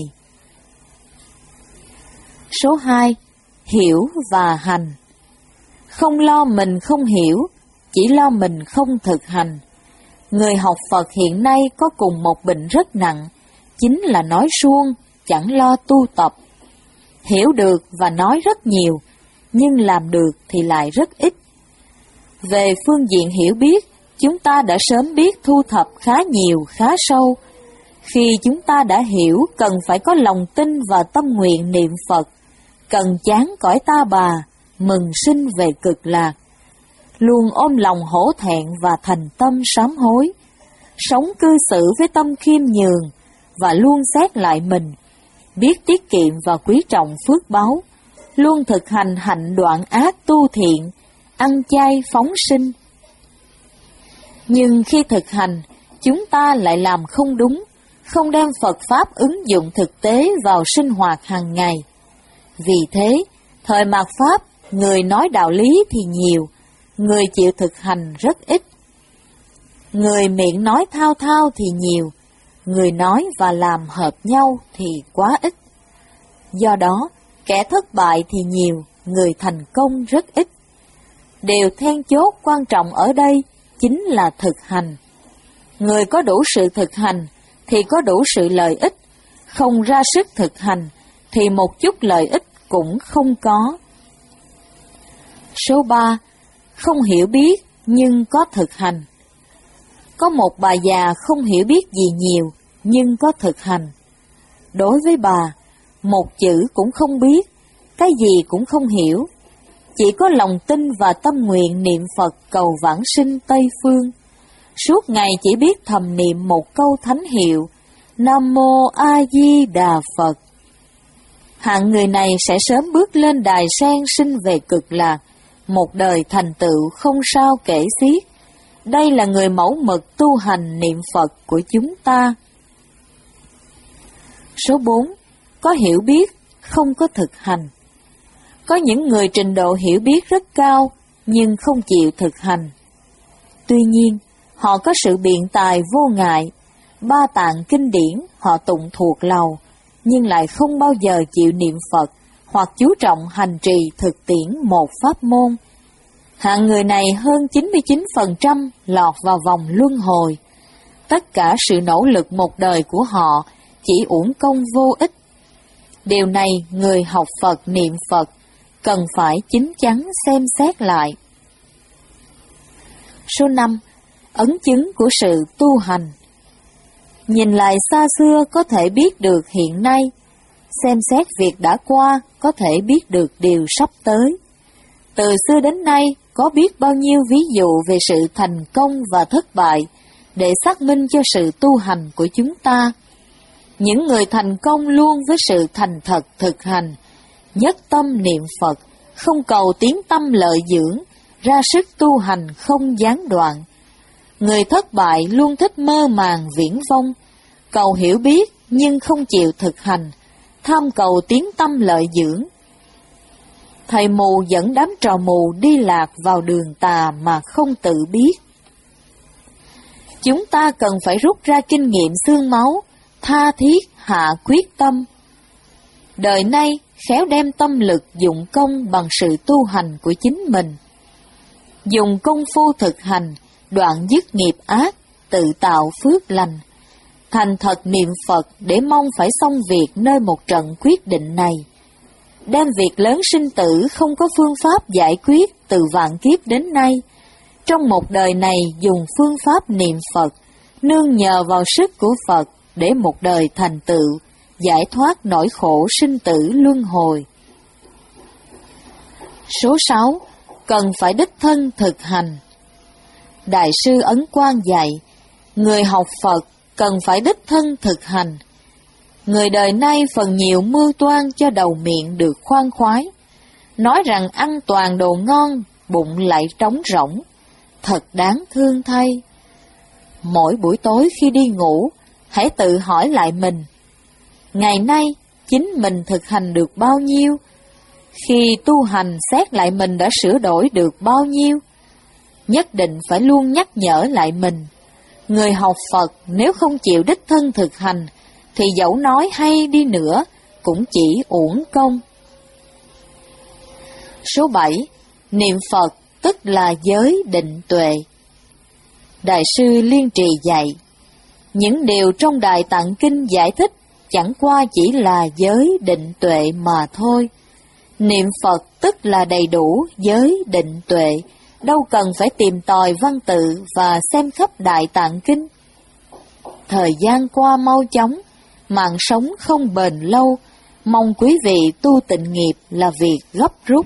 [SPEAKER 1] Số hai. Hiểu và hành. Không lo mình không hiểu, chỉ lo mình không thực hành. Người học Phật hiện nay có cùng một bệnh rất nặng, chính là nói suông, chẳng lo tu tập. Hiểu được và nói rất nhiều, nhưng làm được thì lại rất ít. Về phương diện hiểu biết, chúng ta đã sớm biết thu thập khá nhiều, khá sâu. Khi chúng ta đã hiểu, cần phải có lòng tin và tâm nguyện niệm Phật, cần chán cõi ta bà, mừng sinh về cực lạc. Luôn ôm lòng hổ thẹn và thành tâm sám hối, sống cư xử với tâm khiêm nhường và luôn xét lại mình, biết tiết kiệm và quý trọng phước báu, luôn thực hành hạnh đoạn ác tu thiện, ăn chay phóng sinh. Nhưng khi thực hành, chúng ta lại làm không đúng, không đem Phật Pháp ứng dụng thực tế vào sinh hoạt hàng ngày. Vì thế, thời mạt Pháp, người nói đạo lý thì nhiều, người chịu thực hành rất ít. Người miệng nói thao thao thì nhiều, người nói và làm hợp nhau thì quá ít. Do đó, kẻ thất bại thì nhiều, người thành công rất ít. Điều then chốt quan trọng ở đây chính là thực hành. Người có đủ sự thực hành thì có đủ sự lợi ích, không ra sức thực hành thì một chút lợi ích cũng không có. Số ba. Không hiểu biết nhưng có thực hành. Có một bà già không hiểu biết gì nhiều nhưng có thực hành. Đối với bà, một chữ cũng không biết, cái gì cũng không hiểu, chỉ có lòng tin và tâm nguyện niệm Phật cầu vãng sinh Tây Phương. Suốt ngày chỉ biết thầm niệm một câu thánh hiệu, Nam Mô A Di Đà Phật. Hạng người này sẽ sớm bước lên đài sen sinh về cực lạc, một đời thành tựu không sao kể xiết. Đây là người mẫu mực tu hành niệm Phật của chúng ta. Số bốn. Có hiểu biết, không có thực hành. Có những người trình độ hiểu biết rất cao, nhưng không chịu thực hành. Tuy nhiên, họ có sự biện tài vô ngại, ba tạng kinh điển họ tụng thuộc lầu, nhưng lại không bao giờ chịu niệm Phật, hoặc chú trọng hành trì thực tiễn một pháp môn. Hạng người này hơn chín mươi chín phần trăm lọt vào vòng luân hồi. Tất cả sự nỗ lực một đời của họ chỉ uổng công vô ích. Điều này người học Phật niệm Phật cần phải chín chắn xem xét lại. Số năm. Ấn chứng của sự tu hành. Nhìn lại xa xưa có thể biết được hiện nay, xem xét việc đã qua có thể biết được điều sắp tới. Từ xưa đến nay có biết bao nhiêu ví dụ về sự thành công và thất bại để xác minh cho sự tu hành của chúng ta. Những người thành công luôn với sự thành thật thực hành, nhất tâm niệm Phật, không cầu tiếng tâm lợi dưỡng, ra sức tu hành không gián đoạn. Người thất bại luôn thích mơ màng viễn vông, cầu hiểu biết nhưng không chịu thực hành, tham cầu tiếng tâm lợi dưỡng. thầy mù dẫn đám trò mù đi lạc vào đường tà mà không tự biết. Chúng ta cần phải rút ra kinh nghiệm xương máu, tha thiết hạ quyết tâm. Đời nay khéo đem tâm lực dụng công bằng sự tu hành của chính mình. Dùng công phu thực hành, đoạn dứt nghiệp ác, tự tạo phước lành. Thành thật niệm Phật để mong phải xong việc nơi một trận quyết định này. Đem việc lớn sinh tử không có phương pháp giải quyết từ vạn kiếp đến nay. Trong một đời này dùng phương pháp niệm Phật, nương nhờ vào sức của Phật để một đời thành tựu, giải thoát nỗi khổ sinh tử luân hồi. Số sáu. Cần phải đích thân thực hành. Đại sư Ấn Quang dạy, người học Phật cần phải đích thân thực hành. Người đời nay phần nhiều mưu toan cho đầu miệng được khoan khoái, nói rằng ăn toàn đồ ngon, bụng lại trống rỗng, thật đáng thương thay. Mỗi buổi tối khi đi ngủ, hãy tự hỏi lại mình, ngày nay chính mình thực hành được bao nhiêu? Khi tu hành xét lại mình đã sửa đổi được bao nhiêu? Nhất định phải luôn nhắc nhở lại mình. Người học Phật nếu không chịu đích thân thực hành, thì dẫu nói hay đi nữa, cũng chỉ uổng công. Số bảy. Niệm Phật tức là giới định tuệ. Đại sư Liên Trì dạy, những điều trong Đại Tạng Kinh giải thích chẳng qua chỉ là giới định tuệ mà thôi. Niệm Phật tức là đầy đủ giới định tuệ, đâu cần phải tìm tòi văn tự và xem khắp Đại Tạng Kinh. Thời gian qua mau chóng, mạng sống không bền lâu, mong quý vị tu tịnh nghiệp là việc gấp rút.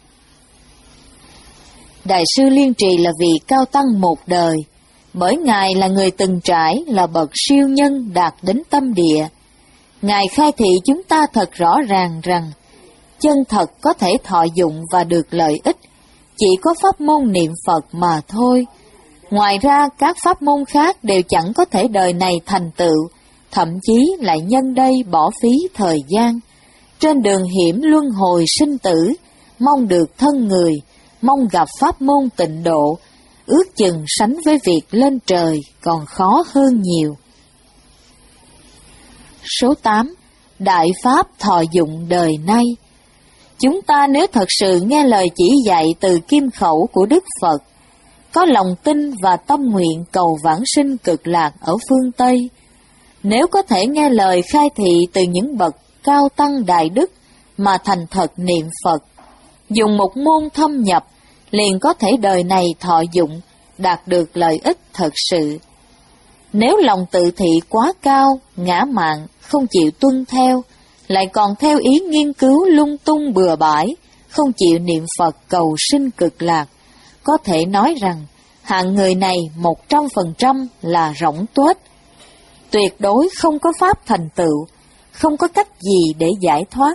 [SPEAKER 1] Đại sư Liên Trì là vị cao tăng một đời, bởi Ngài là người từng trải, là bậc siêu nhân đạt đến tâm địa. Ngài khai thị chúng ta thật rõ ràng rằng, chân thật có thể thọ dụng và được lợi ích, chỉ có pháp môn niệm Phật mà thôi. Ngoài ra, các pháp môn khác đều chẳng có thể đời này thành tựu, thậm chí lại nhân đây bỏ phí thời gian. Trên đường hiểm luân hồi sinh tử, mong được thân người, mong gặp pháp môn tịnh độ, ước chừng sánh với việc lên trời còn khó hơn nhiều. Số tám. Đại Pháp thọ dụng đời nay. Chúng ta nếu thật sự nghe lời chỉ dạy từ kim khẩu của Đức Phật, có lòng tin và tâm nguyện cầu vãng sinh cực lạc ở phương Tây, nếu có thể nghe lời khai thị từ những bậc cao tăng đại đức mà thành thật niệm Phật, dùng một môn thâm nhập, liền có thể đời này thọ dụng, đạt được lợi ích thật sự. Nếu lòng tự thị quá cao, ngã mạn, không chịu tuân theo, lại còn theo ý nghiên cứu lung tung bừa bãi, không chịu niệm Phật cầu sinh cực lạc, có thể nói rằng hạng người này một trăm phần trăm là rỗng tuếch, tuyệt đối không có pháp thành tựu, không có cách gì để giải thoát.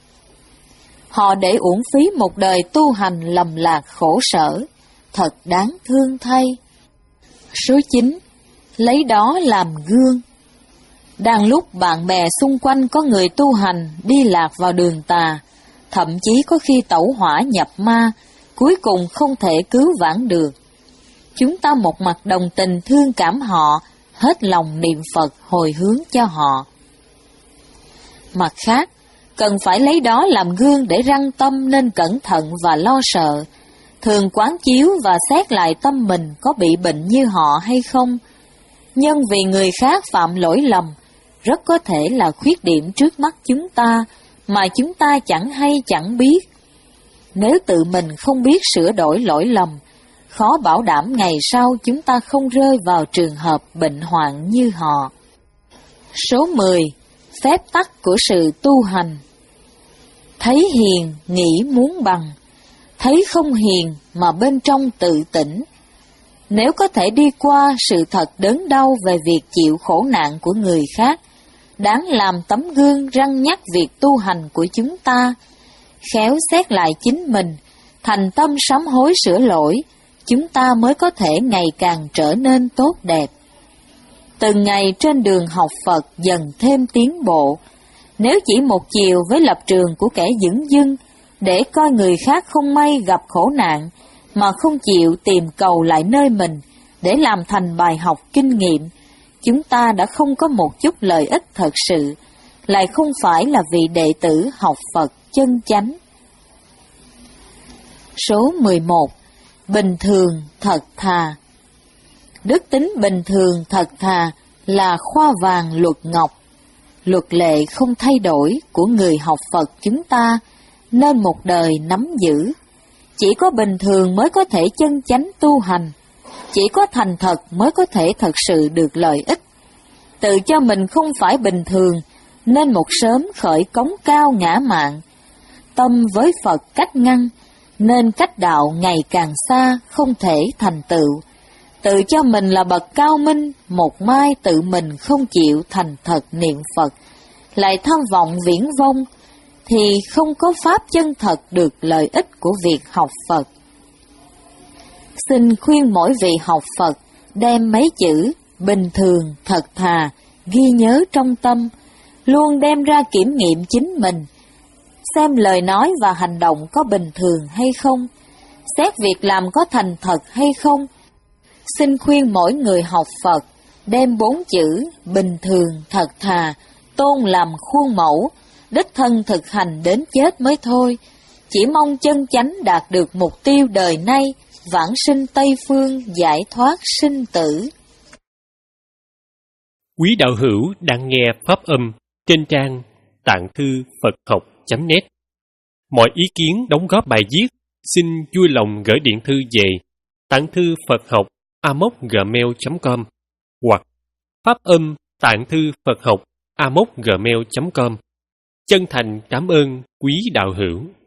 [SPEAKER 1] Họ để uổng phí một đời tu hành lầm lạc khổ sở, thật đáng thương thay. Số chín. Lấy đó làm gương. Đang lúc bạn bè xung quanh có người tu hành đi lạc vào đường tà, thậm chí có khi tẩu hỏa nhập ma, cuối cùng không thể cứu vãn được. Chúng ta một mặt đồng tình thương cảm họ, hết lòng niệm Phật hồi hướng cho họ. Mặt khác, cần phải lấy đó làm gương để răng tâm nên cẩn thận và lo sợ, thường quán chiếu và xét lại tâm mình có bị bệnh như họ hay không. Nhân vì người khác phạm lỗi lầm, rất có thể là khuyết điểm trước mắt chúng ta, mà chúng ta chẳng hay chẳng biết. Nếu tự mình không biết sửa đổi lỗi lầm, khó bảo đảm ngày sau chúng ta không rơi vào trường hợp bệnh hoạn như họ. Số mười. Phép tắc của sự tu hành. Thấy hiền, nghĩ muốn bằng. Thấy không hiền mà bên trong tự tỉnh. Nếu có thể đi qua sự thật đớn đau về việc chịu khổ nạn của người khác, đáng làm tấm gương răn nhắc việc tu hành của chúng ta, khéo xét lại chính mình, thành tâm sám hối sửa lỗi, chúng ta mới có thể ngày càng trở nên tốt đẹp. Từng ngày trên đường học Phật dần thêm tiến bộ, nếu chỉ một chiều với lập trường của kẻ dửng dưng, để coi người khác không may gặp khổ nạn mà không chịu tìm cầu lại nơi mình để làm thành bài học kinh nghiệm, chúng ta đã không có một chút lợi ích thật sự, lại không phải là vị đệ tử học Phật chân chánh. Số mười một. Bình thường thật thà. Đức tính bình thường thật thà là khoa vàng luật ngọc, luật lệ không thay đổi của người học Phật chúng ta, nên một đời nắm giữ. Chỉ có bình thường mới có thể chân chánh tu hành, chỉ có thành thật mới có thể thật sự được lợi ích. Tự cho mình không phải bình thường, nên một sớm khởi cống cao ngã mạn. Tâm với Phật cách ngăn, nên cách đạo ngày càng xa, không thể thành tựu. Tự cho mình là bậc cao minh, một mai tự mình không chịu thành thật niệm Phật, lại tham vọng viễn vông, thì không có pháp chân thật được lợi ích của việc học Phật. Xin khuyên mỗi vị học Phật đem mấy chữ bình thường thật thà ghi nhớ trong tâm, luôn đem ra kiểm nghiệm chính mình, xem lời nói và hành động có bình thường hay không, xét việc làm có thành thật hay không. Xin khuyên mỗi người học Phật đem bốn chữ bình thường thật thà tôn làm khuôn mẫu, đích thân thực hành đến chết mới thôi, chỉ mong chân chánh đạt được mục tiêu đời nay, vãng sinh Tây Phương, giải thoát sinh tử.
[SPEAKER 2] Quý đạo hữu đang nghe pháp âm trên trang tạng thư Phật học chấm net. Mọi ý kiến đóng góp bài viết xin vui lòng gửi điện thư về tạng thư Phật học a m o gmail chấm com hoặc pháp âm tạng thư Phật học a m o gmail chấm com. Chân thành cảm ơn quý đạo hữu.